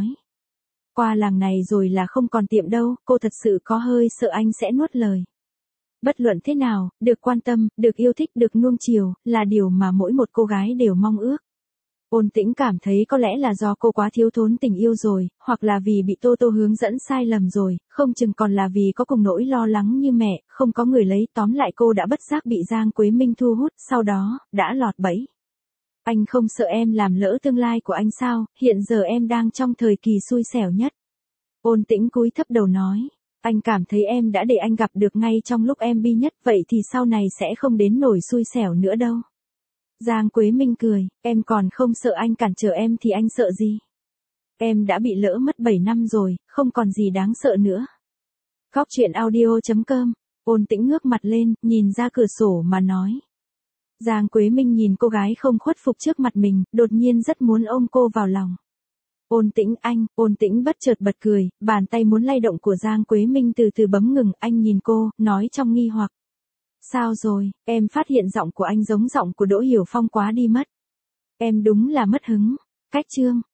A: Qua làng này rồi là không còn tiệm đâu, cô thật sự có hơi sợ anh sẽ nuốt lời. Bất luận thế nào, được quan tâm, được yêu thích, được nuông chiều, là điều mà mỗi một cô gái đều mong ước. Ôn Tĩnh cảm thấy có lẽ là do cô quá thiếu thốn tình yêu rồi, hoặc là vì bị Tô Tô hướng dẫn sai lầm rồi, không chừng còn là vì có cùng nỗi lo lắng như mẹ, không có người lấy, tóm lại cô đã bất giác bị Giang Quế Minh thu hút, sau đó, đã lọt bẫy. Anh không sợ em làm lỡ tương lai của anh sao, hiện giờ em đang trong thời kỳ xui xẻo nhất. Ôn Tĩnh cúi thấp đầu nói, anh cảm thấy em đã để anh gặp được ngay trong lúc em bi nhất, vậy thì sau này sẽ không đến nổi xui xẻo nữa đâu. Giang Quế Minh cười, em còn không sợ anh cản trở em thì anh sợ gì? Em đã bị lỡ mất 7 năm rồi, không còn gì đáng sợ nữa. Góc truyện audio.com, Ôn Tĩnh ngước mặt lên, nhìn ra cửa sổ mà nói. Giang Quế Minh nhìn cô gái không khuất phục trước mặt mình, đột nhiên rất muốn ôm cô vào lòng. Ôn Tĩnh anh, Ôn Tĩnh bất chợt bật cười, bàn tay muốn lay động của Giang Quế Minh từ từ bấm ngừng, anh nhìn cô, nói trong nghi hoặc. Sao rồi, em phát hiện giọng của anh giống giọng của Đỗ Hiểu Phong quá đi mất. Em đúng là mất hứng. Cách chương.